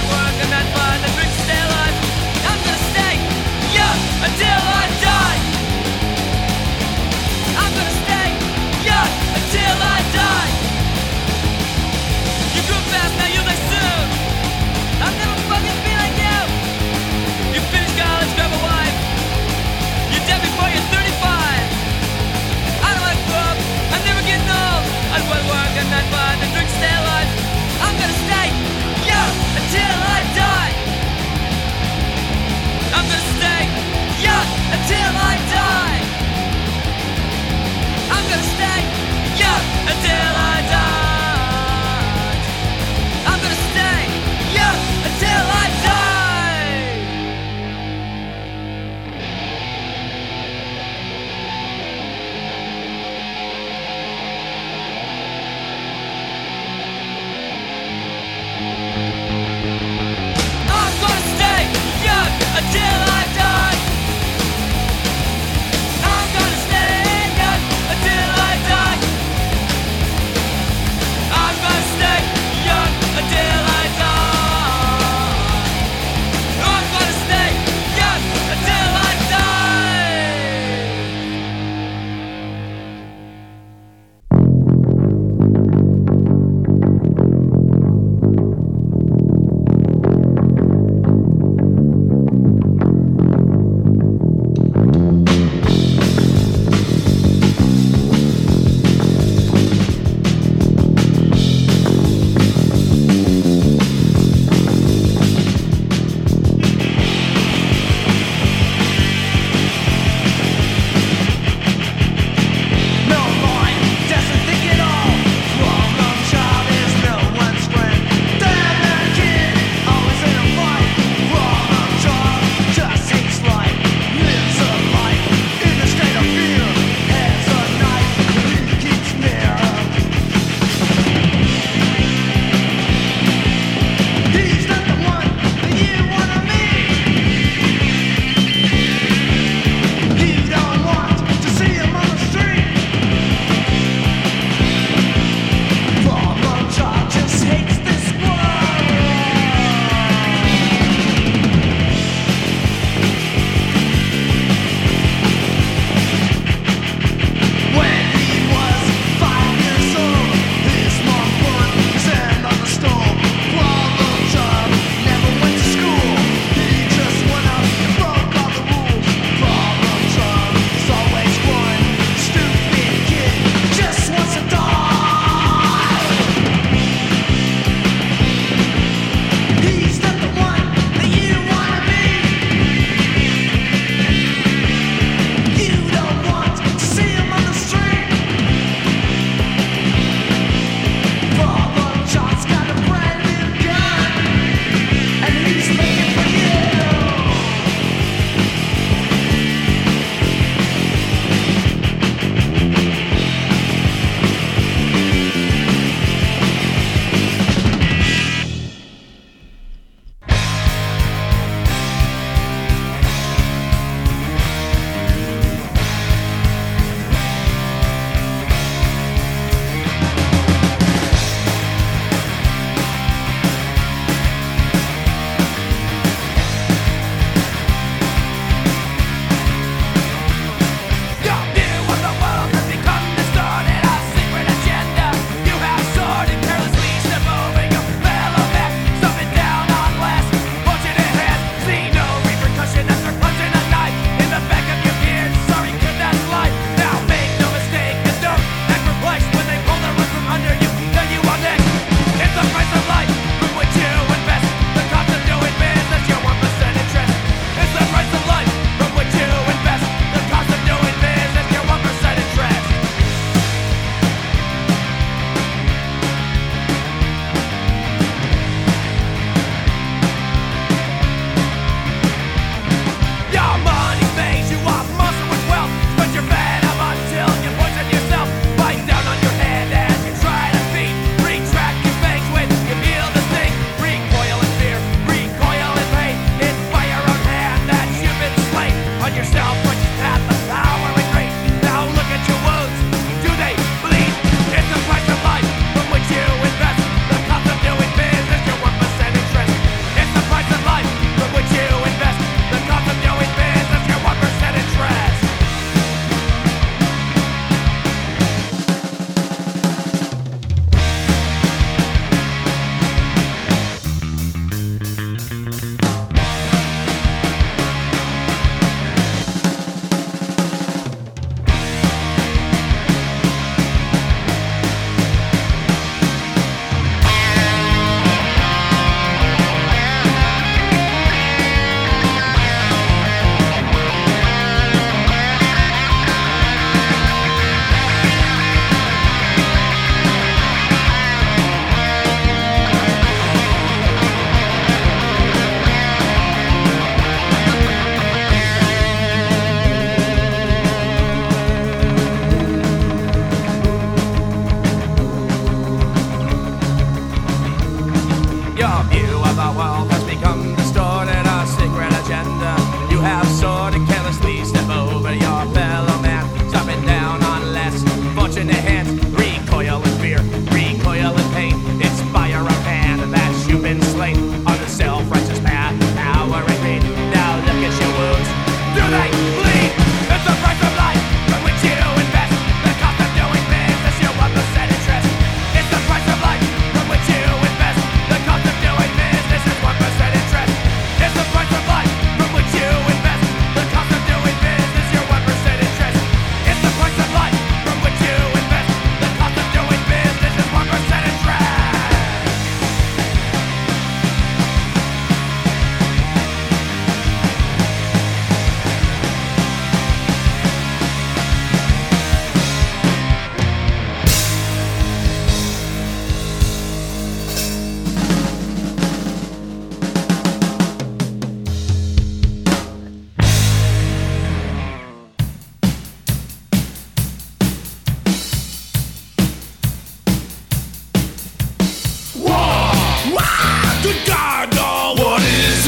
Until I die.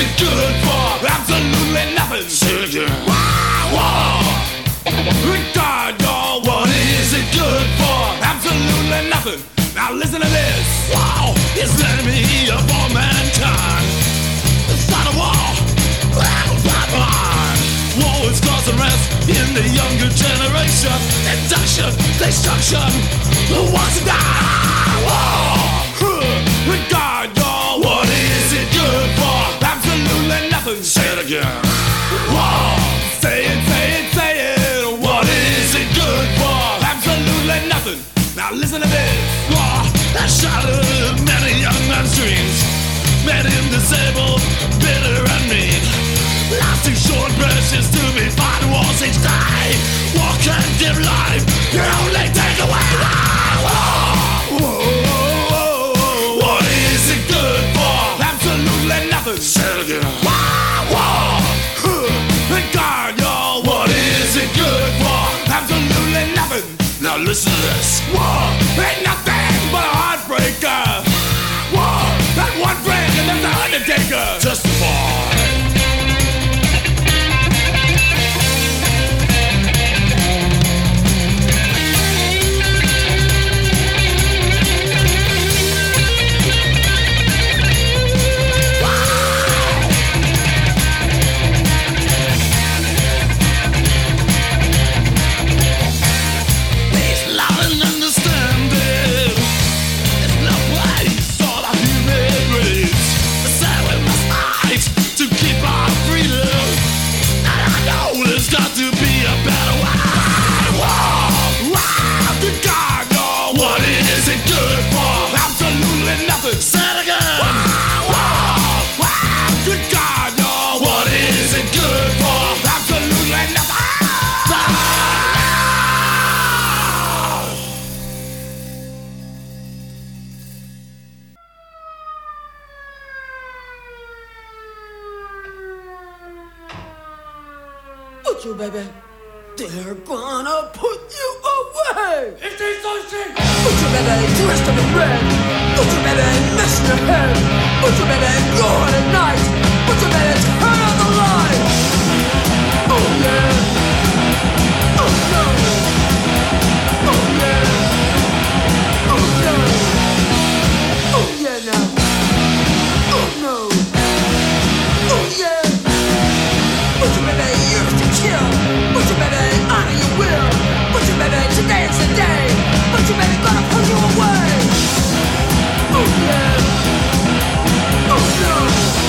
it good for? Absolutely nothing. Say it again. Wow. God, y'all, what is it good for? Absolutely nothing. Now listen to this. Wow, it's the enemy of all mankind. Start a war. War is causing rest in the younger generation. Induction, destruction. Who wants to die? War. God, y'all, what is it good for? Absolutely nothing. Say it again. War. Say it, say it, say it. What is it good for? Absolutely nothing. Now listen to this. War that shattered many young men's dreams, made him disabled, bitter and mean. Life's too short, precious to be fought wars each day. War can't give life, you only take away life. What is it good for? Absolutely nothing. Say it again. God, y'all, what is it good for? Absolutely nothing. Now listen to this. War ain't nothing but a heartbreaker. War, that one break and then the undertaker. Justify. You, baby. They're gonna put you away. If they don't sing. Put your baby dressed up in red. Put your baby messing your head. Put your baby going at night. Put your baby turn on the light. Oh yeah. Oh no. Oh yeah. Oh no. Oh yeah now. Oh no. Oh yeah. Put your baby used to kill. Put your baby honor your will. Put your baby today is the day. Put your baby gonna pull you away. Oh yeah. Oh no.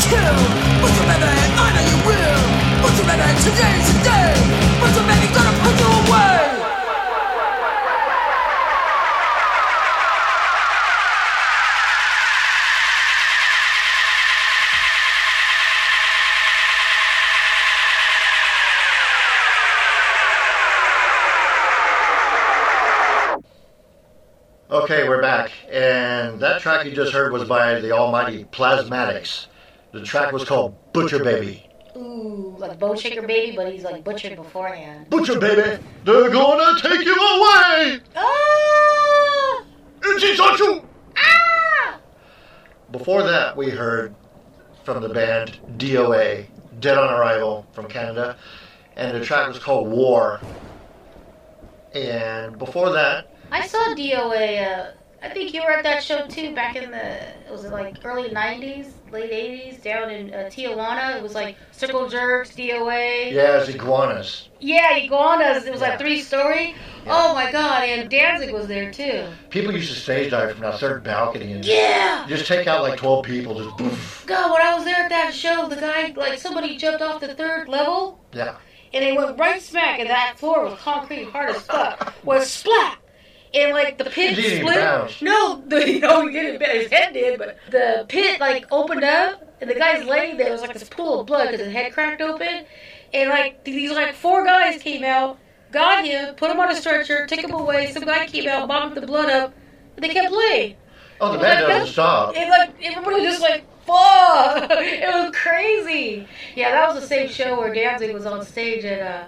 kill. Butcher baby, I know you will. Butcher baby, today's the day. Butcher baby, gonna put you away. Okay, we're back, and that track you just heard was by the almighty Plasmatics. The track was called Butcher Baby. Ooh, like Bone Shaker Baby, but he's like butchered beforehand. Butcher Baby, they're gonna take you away! Ah! Ichisachu! Ah! Before that, we heard from the band DOA, Dead on Arrival, from Canada, and the track was called War. And before that, I saw DOA, I think you were at that show too back in the, was it like early 90s, late 80s, down in Tijuana. It was like Circle Jerks, DOA. yeah, it's Iguanas. Yeah, Iguanas. It was like 3-story. Oh my god, and Danzig was there too. People used to stage dive from that third balcony and Yeah! just take out like 12 people, just poof. God, when I was there at that show, the guy, like somebody jumped off the 3rd level, Yeah. and they went right smack, and that floor was concrete hard as fuck. Was splat! And like the pit He didn't split. bounce. No, he didn't. His head did, but the pit like opened up, and the guy's laying there. It was like this pool of blood because his head cracked open, and like these like 4 guys came out, got him, put him on a stretcher, took him away. Some guy came out, mopped the blood up, and they kept playing. Oh, the band doesn't stop. And like everybody just like fuck. It was crazy. Yeah, that was the same show where Danzig was on stage, and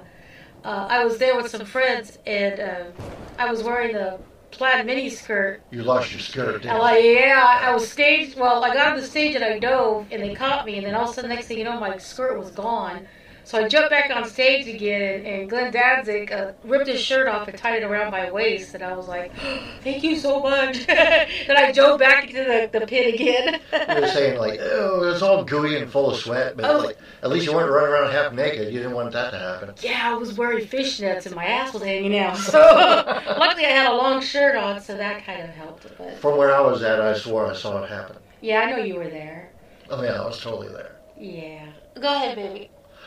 I was there with some friends, and I was wearing the plaid mini skirt. You lost your skirt, didn't I'm you? like, yeah, I was staged. Well, I got on the stage and I dove, and they caught me, and then all of a sudden, next thing you know, my skirt was gone. So I jumped back on stage again, and Glenn Danzig ripped his shirt off and tied it around my waist, and I was like, thank you so much. Then I jumped back into the pit again. You were saying like, oh, it's all gooey and full of sweat, but like, at least you weren't running around half naked. You didn't want that to happen. Yeah, I was wearing fishnets and my ass was hanging out. So luckily I had a long shirt on, so that kind of helped. But From where I was at, I swore I saw it happen. yeah, I know you were there. Oh yeah, I was totally there. Yeah. Go ahead, baby.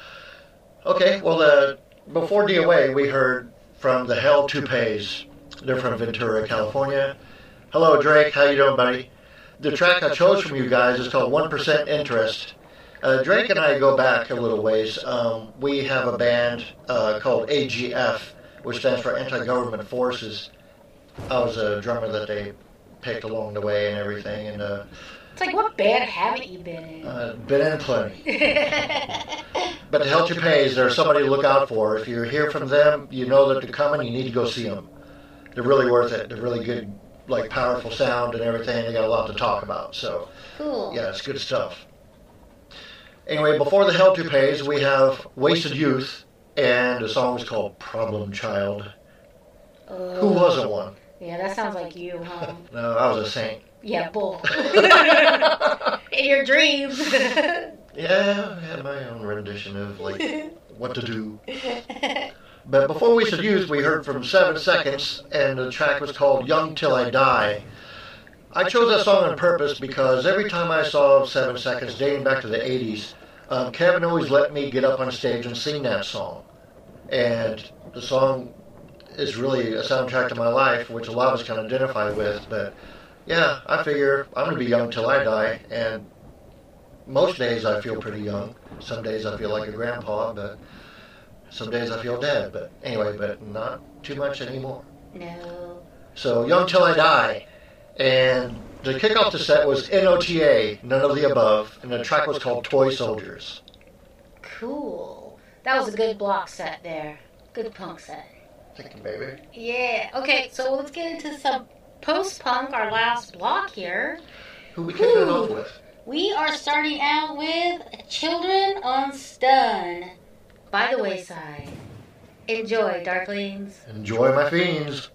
Okay, well, before DOA, we heard from the Hell Toupees. They're from Ventura, California. Hello, Drake. How you doing, buddy? The track I chose from you guys is called 1% Interest. Drake and I go back a little ways. We have a band called AGF, which stands for Anti-Government Forces. I was a drummer that they picked along the way and everything, and It's like, what band haven't you been in? been in plenty. But the Hell Toupees, they're somebody to look out for. If you hear from them, you know that they're coming. You need to go see them. They're really worth it. They're really good, like powerful sound and everything. They got a lot to talk about. So, Cool. yeah, it's good stuff. Anyway, before the Hell Toupees, we have Wasted Youth, and the song was called Problem Child. Who wasn't one? Yeah, that sounds like you, huh? No, I was a saint. Yeah, bull. In your dreams. Yeah, I had my own rendition of like what to do. But before Wasted Youth, we heard from 7 Seconds, and the track was called Young Till I Die. I chose that song on purpose because every time I saw 7 Seconds, dating back to the 80s, Kevin always let me get up on stage and sing that song. And the song is really a soundtrack to my life, which a lot of us can identify with. But yeah, I figure I'm going to be young till I die, and most days I feel pretty young. Some days I feel like a grandpa, but some days I feel dead. But anyway, but not too much anymore. No. So Young Till I Die. And to kick off the set was NOTA, None of the Above, and the track was called Toy Soldiers. Cool. That was a good block set there. Good punk set. Thank you, baby. Yeah. Okay, so let's get into some post-punk, our last block here. Who we kicking it off with? We are starting out with Children on Stun, By the Wayside. Enjoy, Darklings. Enjoy, my fiends.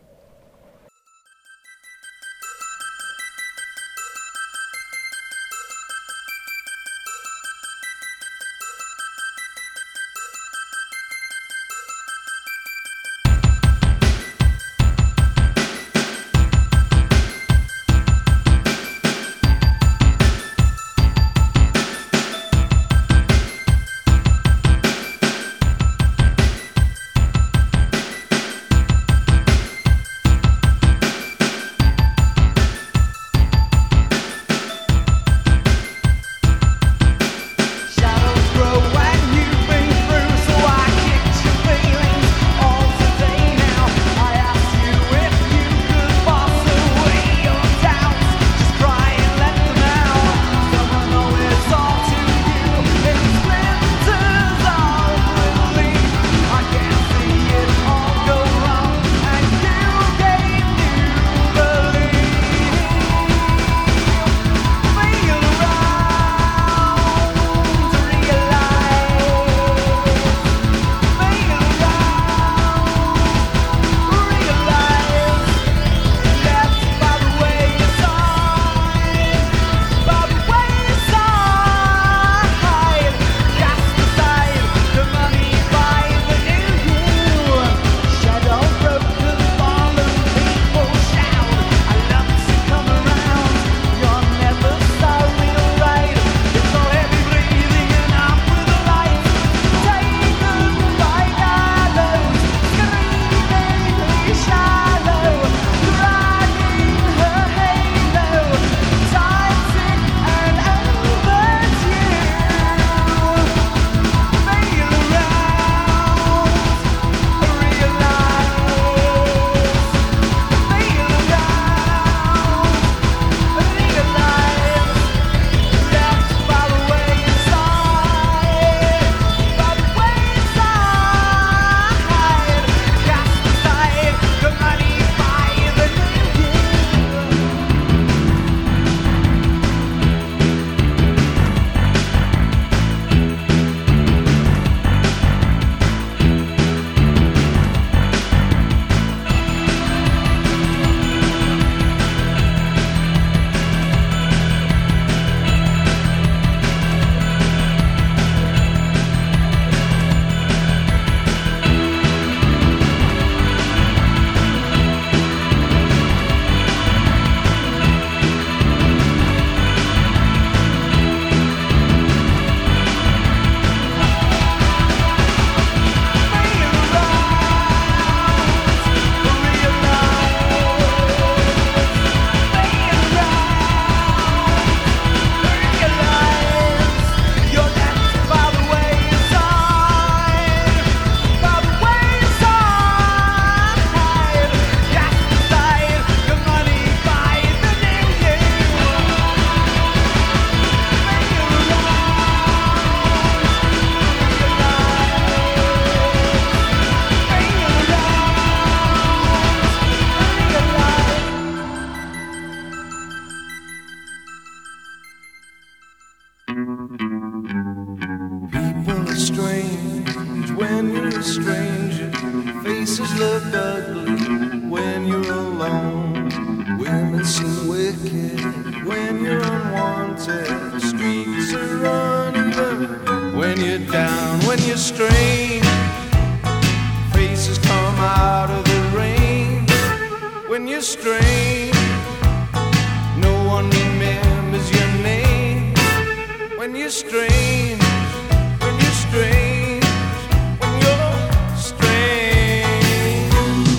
when you're a stranger. Faces look ugly when you're alone. Women seem wicked when you're unwanted. Streets are uneven when you're down, when you're strange. Faces come out of the rain when you're strange. No one remembers your name when you're strange. When you're strange. When you're strange.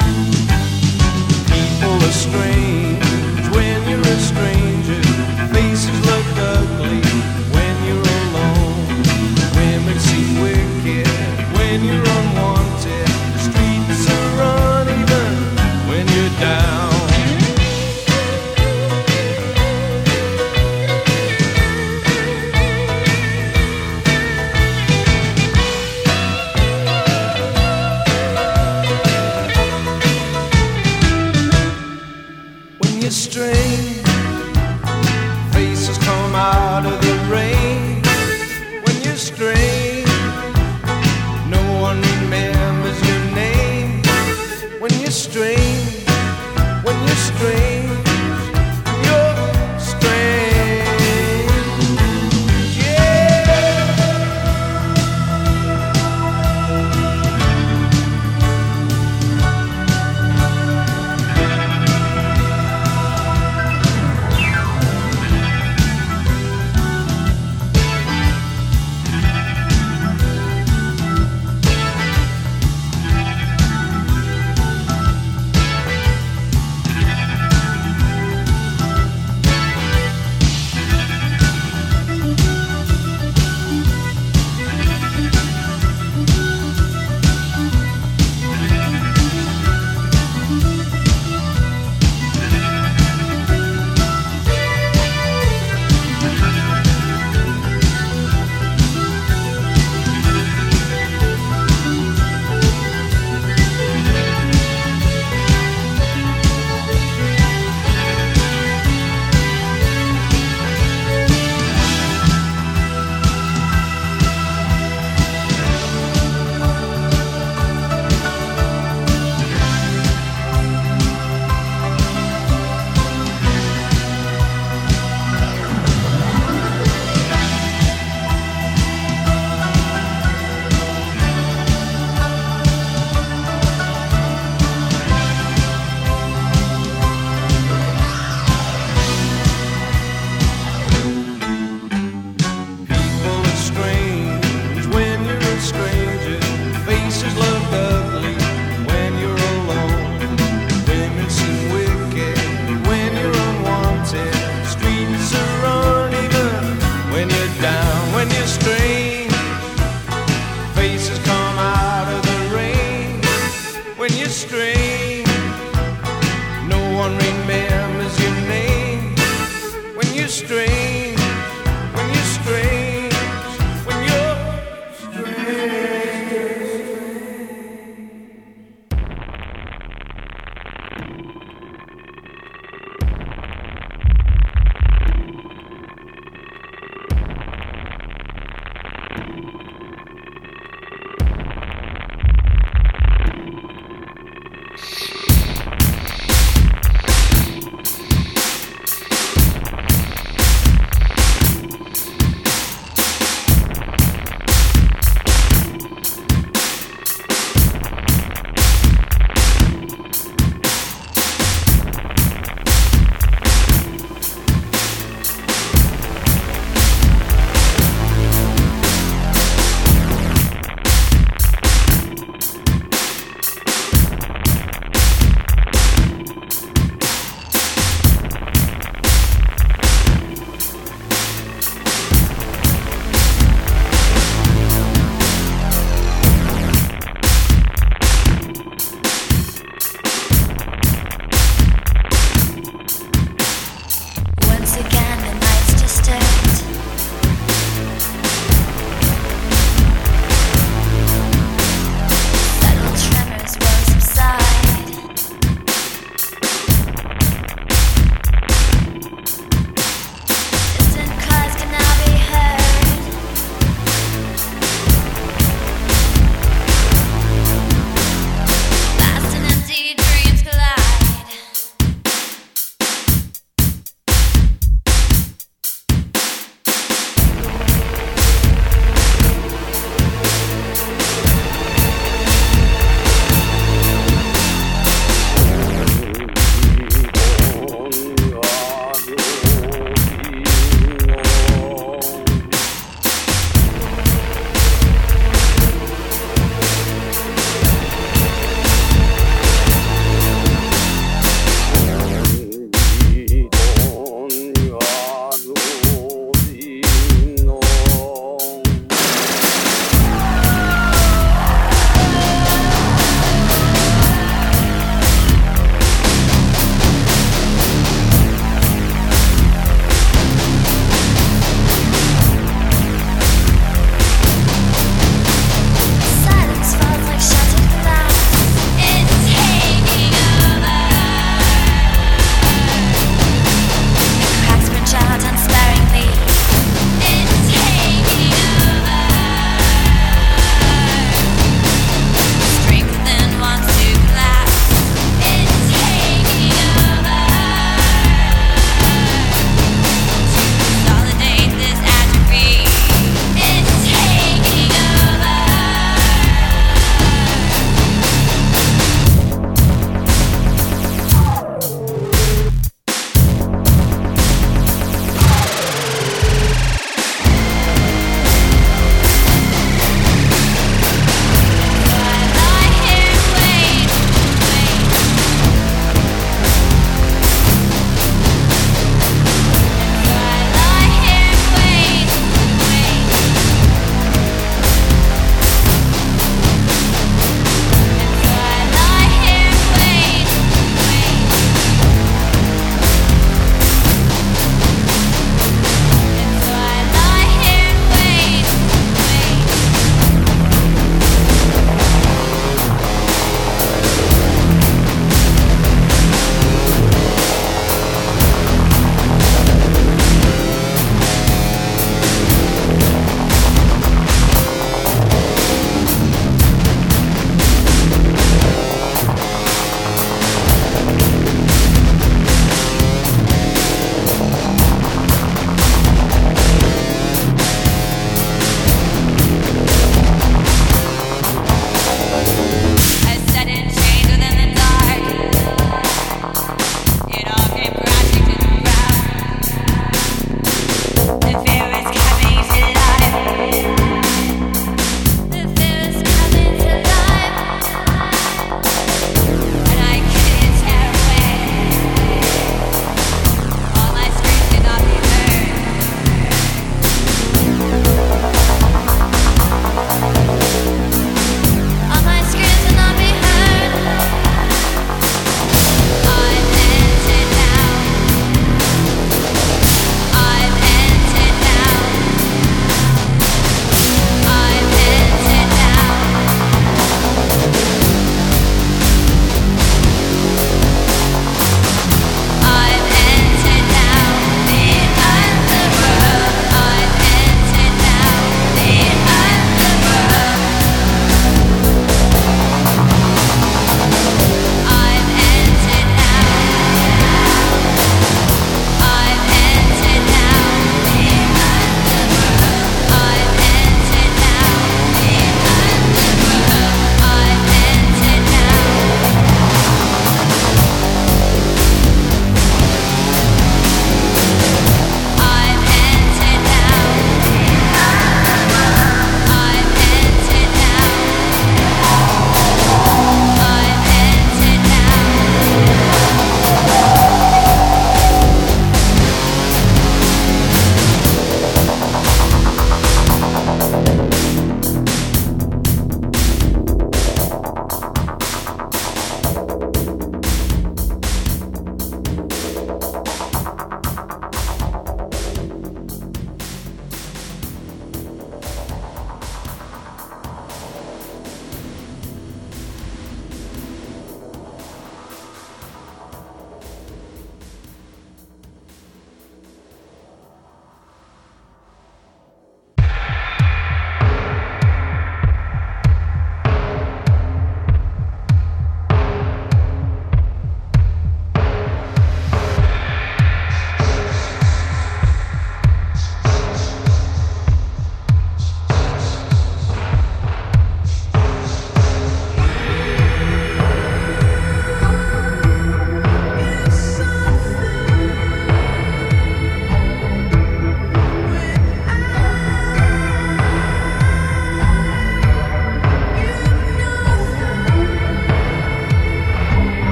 People are strange when you're a stranger. Faces look ugly when you're alone. Women seem wicked when you're unwanted. Streets are uneven when you're down. When you're strange, faces come out of the rain. When you're strange, no one remembers your name. When you're strange, when you're strange, you're strange. Yeah.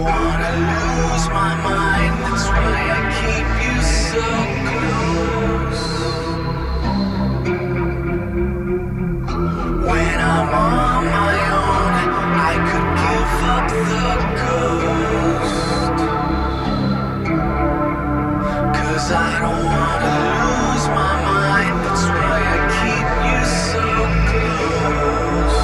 wanna lose my mind. That's why I keep you so close. When I'm on my own, I could give up the ghost. 'Cause I don't wanna lose my mind. That's why I keep you so close.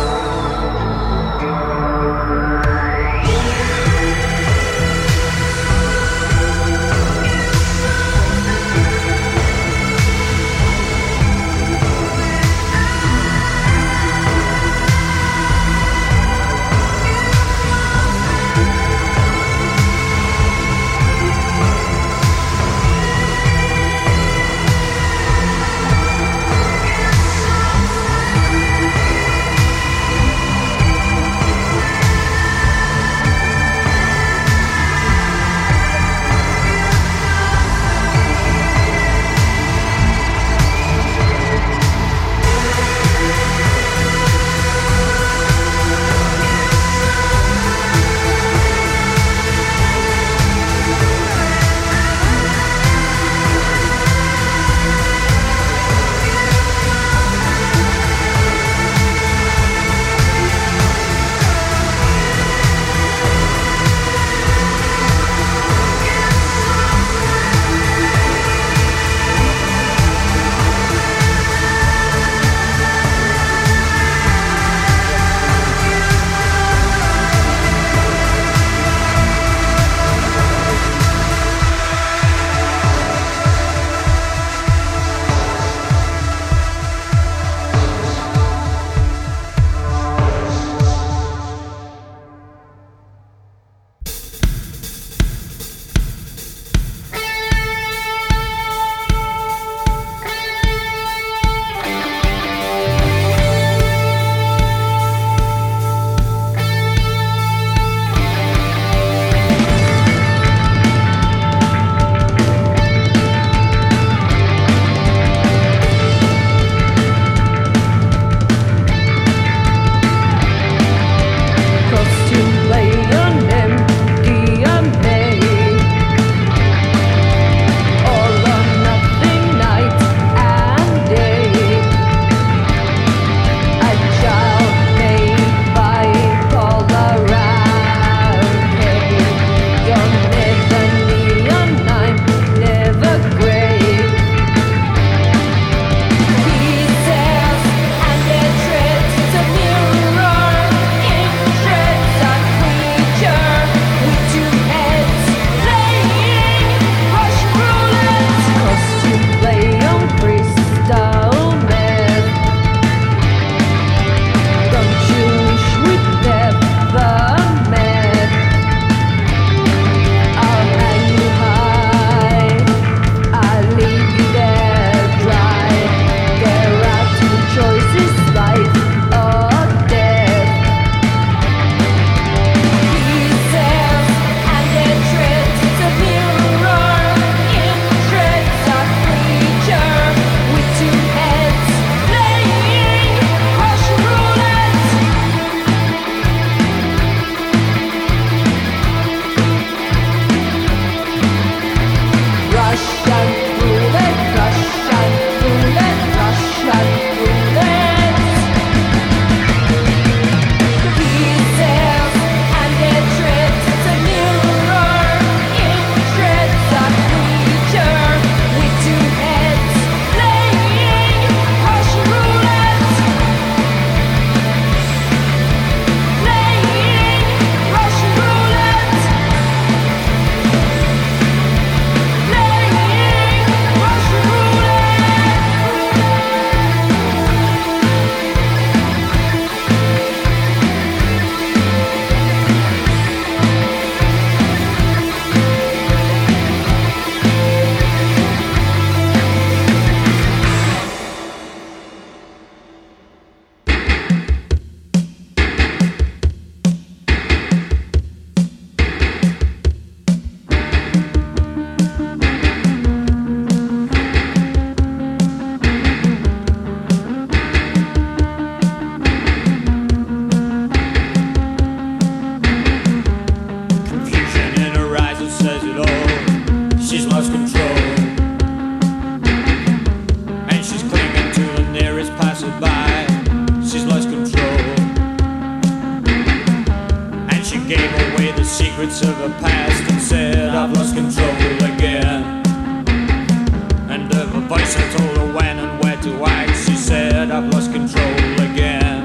fast and said, I've lost control again. And the voice had told her when and where to act. She said, I've lost control again.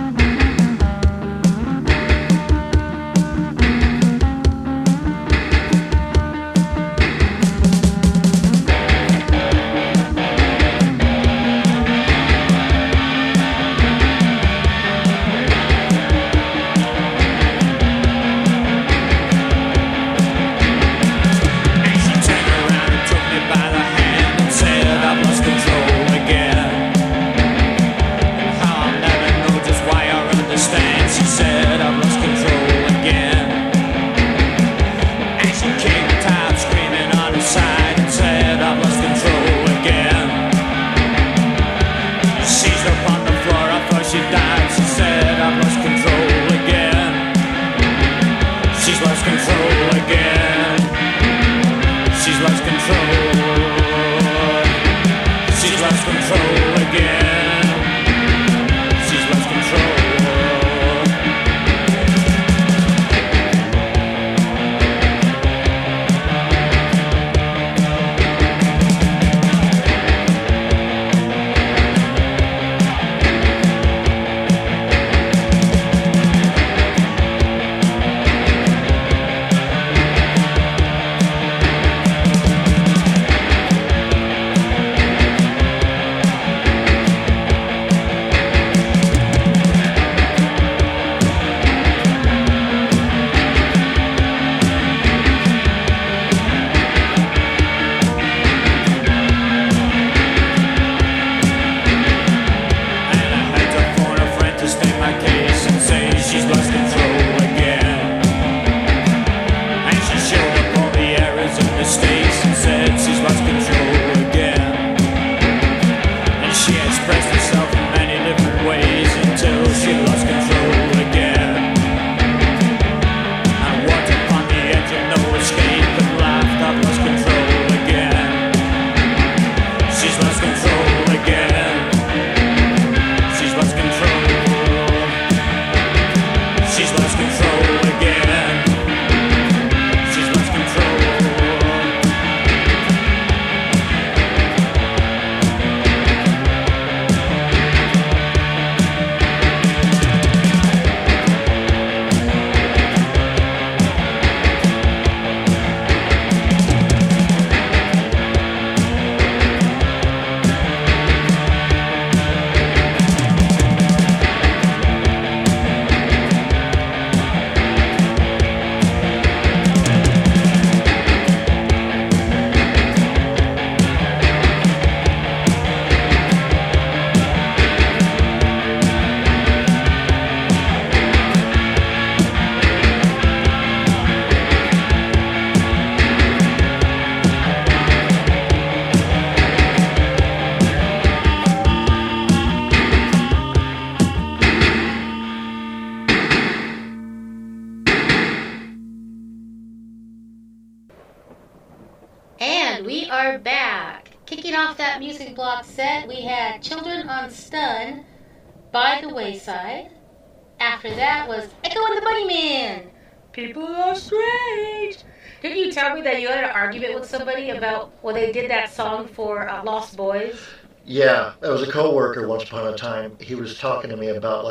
Music block set, we had Children on Stun, By the Wayside. After that was Echo and the Bunnymen, People Are Strange. Didn't you tell me that you had an argument with somebody about when they did that song for Lost Boys? Yeah, that was a co-worker once upon a time. He was talking to me about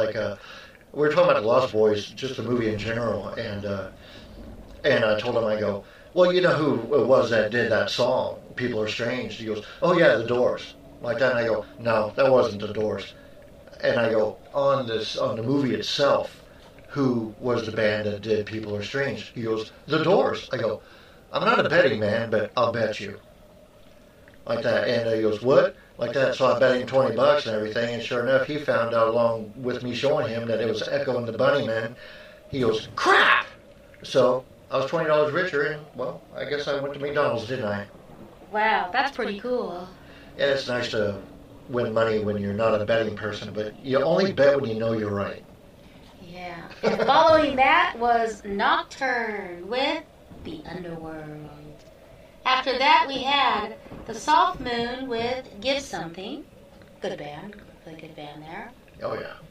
we were talking about the Lost Boys, just the movie in general, and I told him, I go, well, you know who it was that did that song, People Are Strange? He goes, oh yeah, The Doors. Like that, and I go, no, that wasn't The Doors. And I go, on the movie itself, who was the band that did People Are Strange? He goes, The Doors. I go, I'm not a betting man, but I'll bet you. Like that, and he goes, what? Like that, so I bet him $20 and everything, and sure enough, he found out along with me showing him that it was Echo and the Bunnymen. He goes, crap! So I was $20 richer, and, well, I guess I went to McDonald's, didn't I? Wow, that's pretty cool. Yeah, it's nice to win money when you're not a betting person, but you only bet when you know you're right. Yeah. And following that was Nocturne with The Underworld. After that, we had The Soft Moon with Give Something. Good band. Really good band there. Oh, yeah.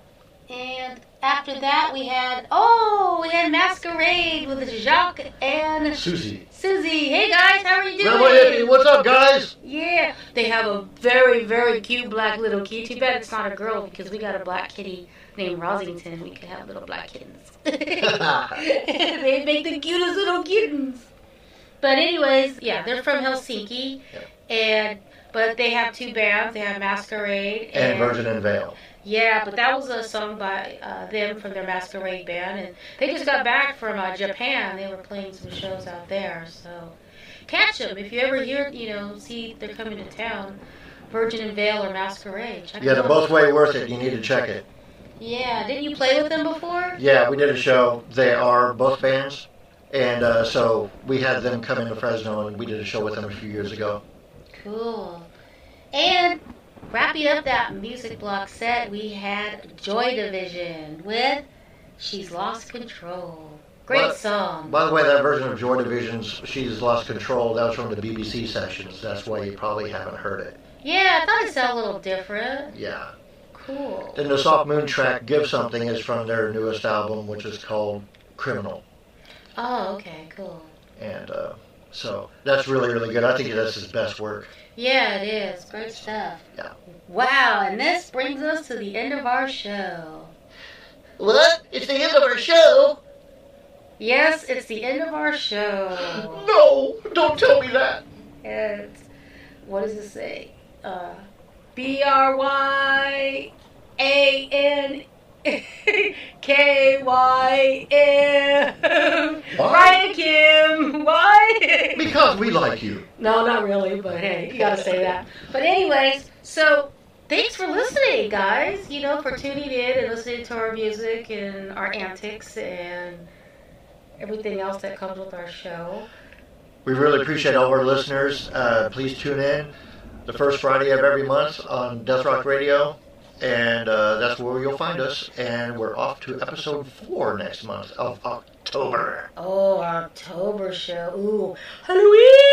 And after that, we had Masquerade with Jacques and Susie. Hey guys, how are you doing? Grandma Hippie, what's up, guys? Yeah, they have a very, very cute black little kitty. Too bad it's not a girl because we got a black kitty named Rosington. We could have little black kittens. They make the cutest little kittens. But anyways, yeah, they're from Helsinki, but they have two bands. They have Masquerade and Virgin and Veil. Yeah, but that was a song by them from their Masquerade band, and they just got back from Japan. They were playing some shows out there, so catch them if you ever see they're coming to town. Virgin and Veil or Masquerade. They're both way worth it. You need to check it. Yeah, didn't you play with them before? Yeah, we did a show. They are both bands, and so we had them come into Fresno, and we did a show with them a few years ago. Cool. And wrapping up that music block set, we had Joy Division with She's Lost Control. Great song. By the way, that version of Joy Division's She's Lost Control, that was from the BBC sessions. That's why you probably haven't heard it. Yeah, I thought it sounded a little different. Yeah. Cool. Then the Soft Moon track, Give Something, is from their newest album, which is called Criminal. Oh, okay, cool. And so that's really, really good. I think that's his best work. Yeah, it is. Great stuff. Yeah. Wow, and this brings us to the end of our show. What? It's the end of our show? Yes, it's the end of our show. No, don't tell me that. It's, what does it say? BRYANKYM. Brian Kim. Why? Because we like you. No, not really, but hey, you gotta say that. But anyways, so thanks for listening, guys. For tuning in and listening to our music and our antics and everything else that comes with our show. We really appreciate all our listeners. Please tune in the first Friday of every month on Death Rock Radio, and that's where you'll find us. And we're off to episode 4 next month of October. Oh, our October show. Ooh, Halloween!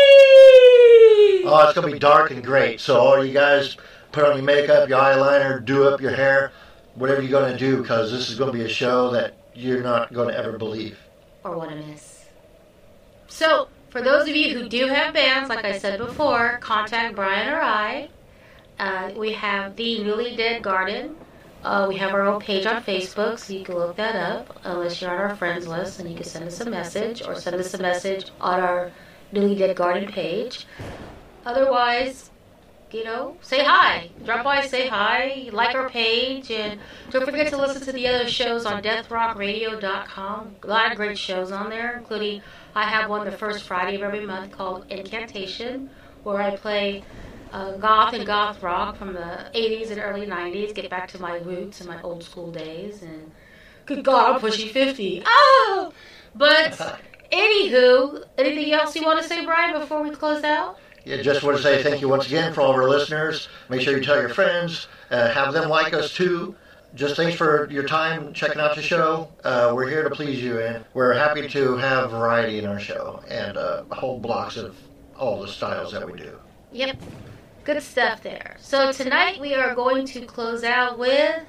Oh, it's going to be dark and great. So all you guys, put on your makeup, your eyeliner, do up your hair, whatever you're going to do, because this is going to be a show that you're not going to ever believe. Or want to miss. So, for those of you who do have bands, like I said before, contact Brian or I. We have the Newly Dead Garden. We have our own page on Facebook, so you can look that up, unless you're on our friends list, and you can send us a message, or send us a message on our Newly Dead Garden page. Otherwise, say hi. Drop by, say hi, like our page, and don't forget to listen to the other shows on deathrockradio.com. A lot of great shows on there, including I have one the first Friday of every month called Incantation, where I play goth and goth rock from the 80s and early 90s, get back to my roots and my old school days, and good God, I'm pushing 50. Oh! But, anywho, anything else you want to say, Brian, before we close out? Yeah, just want to say thank you once again for all of our listeners. Make sure you tell your friends, have them like us too. Just thanks for your time checking out the show. We're here to please you, and we're happy to have variety in our show and whole blocks of all the styles that we do. Yep. Good stuff there. So tonight we are going to close out with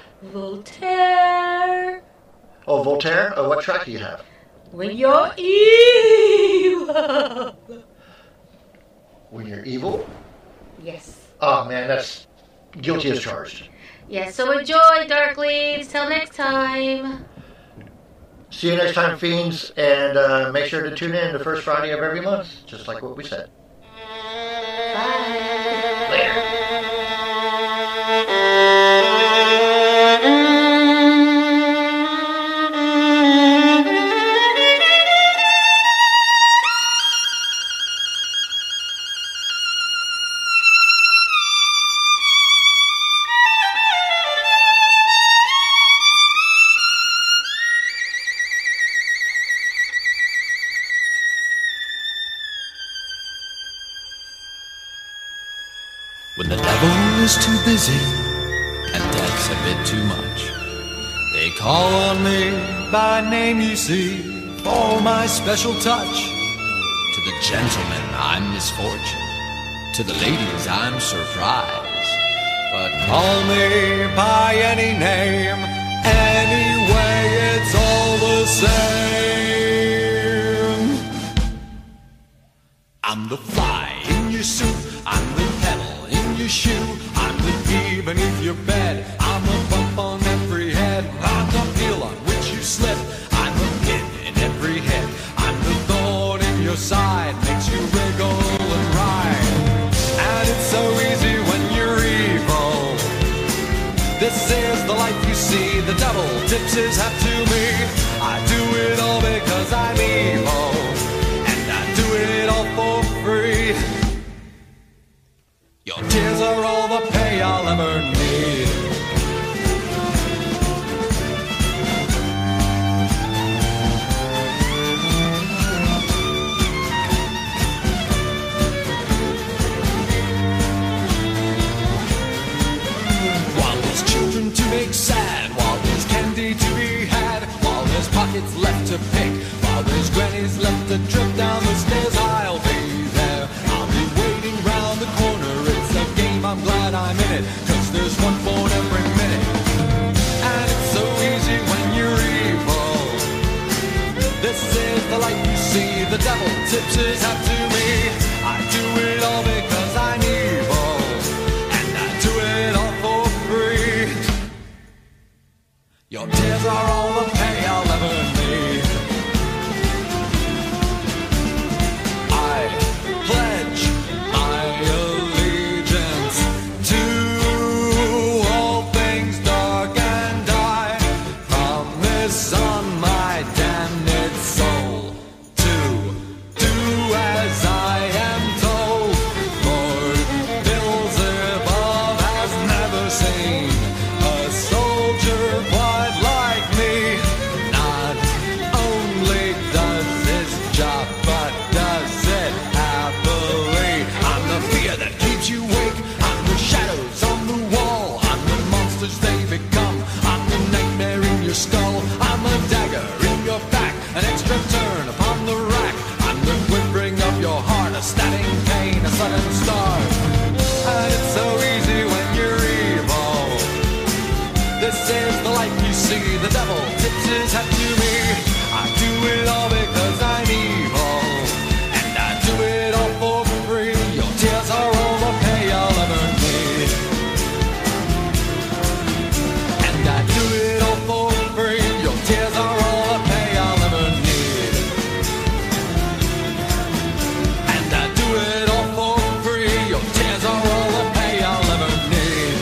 Voltaire. Oh, Voltaire? What track do you have? When You're Evil. When You're Evil? Yes. Oh, man, that's guilty as charged. Yes, so enjoy, Darklings. Till next time. See you next time, Fiends, and make sure to tune in the first Friday of every month, just like what we said. Bye. When the devil is too busy and death's a bit too much, they call on me by name, you see, for my special touch. To the gentlemen I'm misfortune, to the ladies I'm surprise, but call me by any name Anyway, it's all the same. I'm the fly in your suit, I'm the pedal in your shoe, I'm the bee beneath your bed, I'm the bump on every head, I'm the peel on which you slip, I'm the pin in every head, I'm the thorn in your side, makes you wriggle and ride. And it's so easy when you're evil. This is the life you see, the devil tips his hat to me. I do it all because I'm evil, and I do it all for free. Your tears are all the pay I'll ever need. While there's children to make sad, while there's candy to be had, while there's pockets left to pick, while there's grannies left to trip down the stairs, I'll be there. I'll be waiting round the corner. It's a game, I'm glad I'm in it, 'cause there's one phone every minute. And it's so easy when you're evil. This is the life you see, the devil tips his hat to me. I do it all because I'm evil, and I do it all for free. Your tears are all the pay I'll ever need. I pledge my allegiance to all things dark and I promise on my damned soul to do as I am told. Lord Beelzebub has never seen a soldier quite like me. Not only does his job, but does it happily. I'm the fear that keeps you awake, I'm the shadows on the wall, I'm the monsters they become, I'm the nightmare in your skull, I'm a dagger in your back, an extra turn upon the rack, I'm the quivering of your heart, a stabbing pain, a sudden start. And it's so easy when you're evil. This is the life you see, the devil tips his hat to me. I do it all because I'm evil, and I do it all for free. Your tears are all the pay I'll ever need, and I do it all for free. Your tears are all the pay I'll ever need, and I do it all for free. Your tears are all the pay I'll ever need.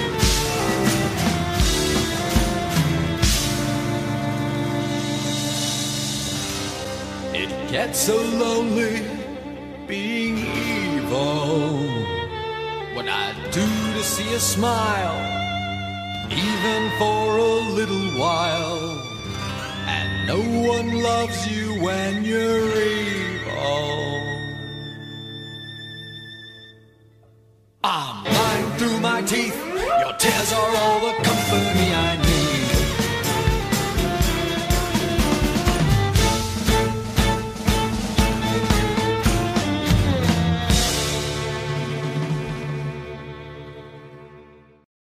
It gets so lonely being evil. What I'd do to see a smile, even for a little while. And no one loves you when you're evil. I'm lying through my teeth. Your tears are all the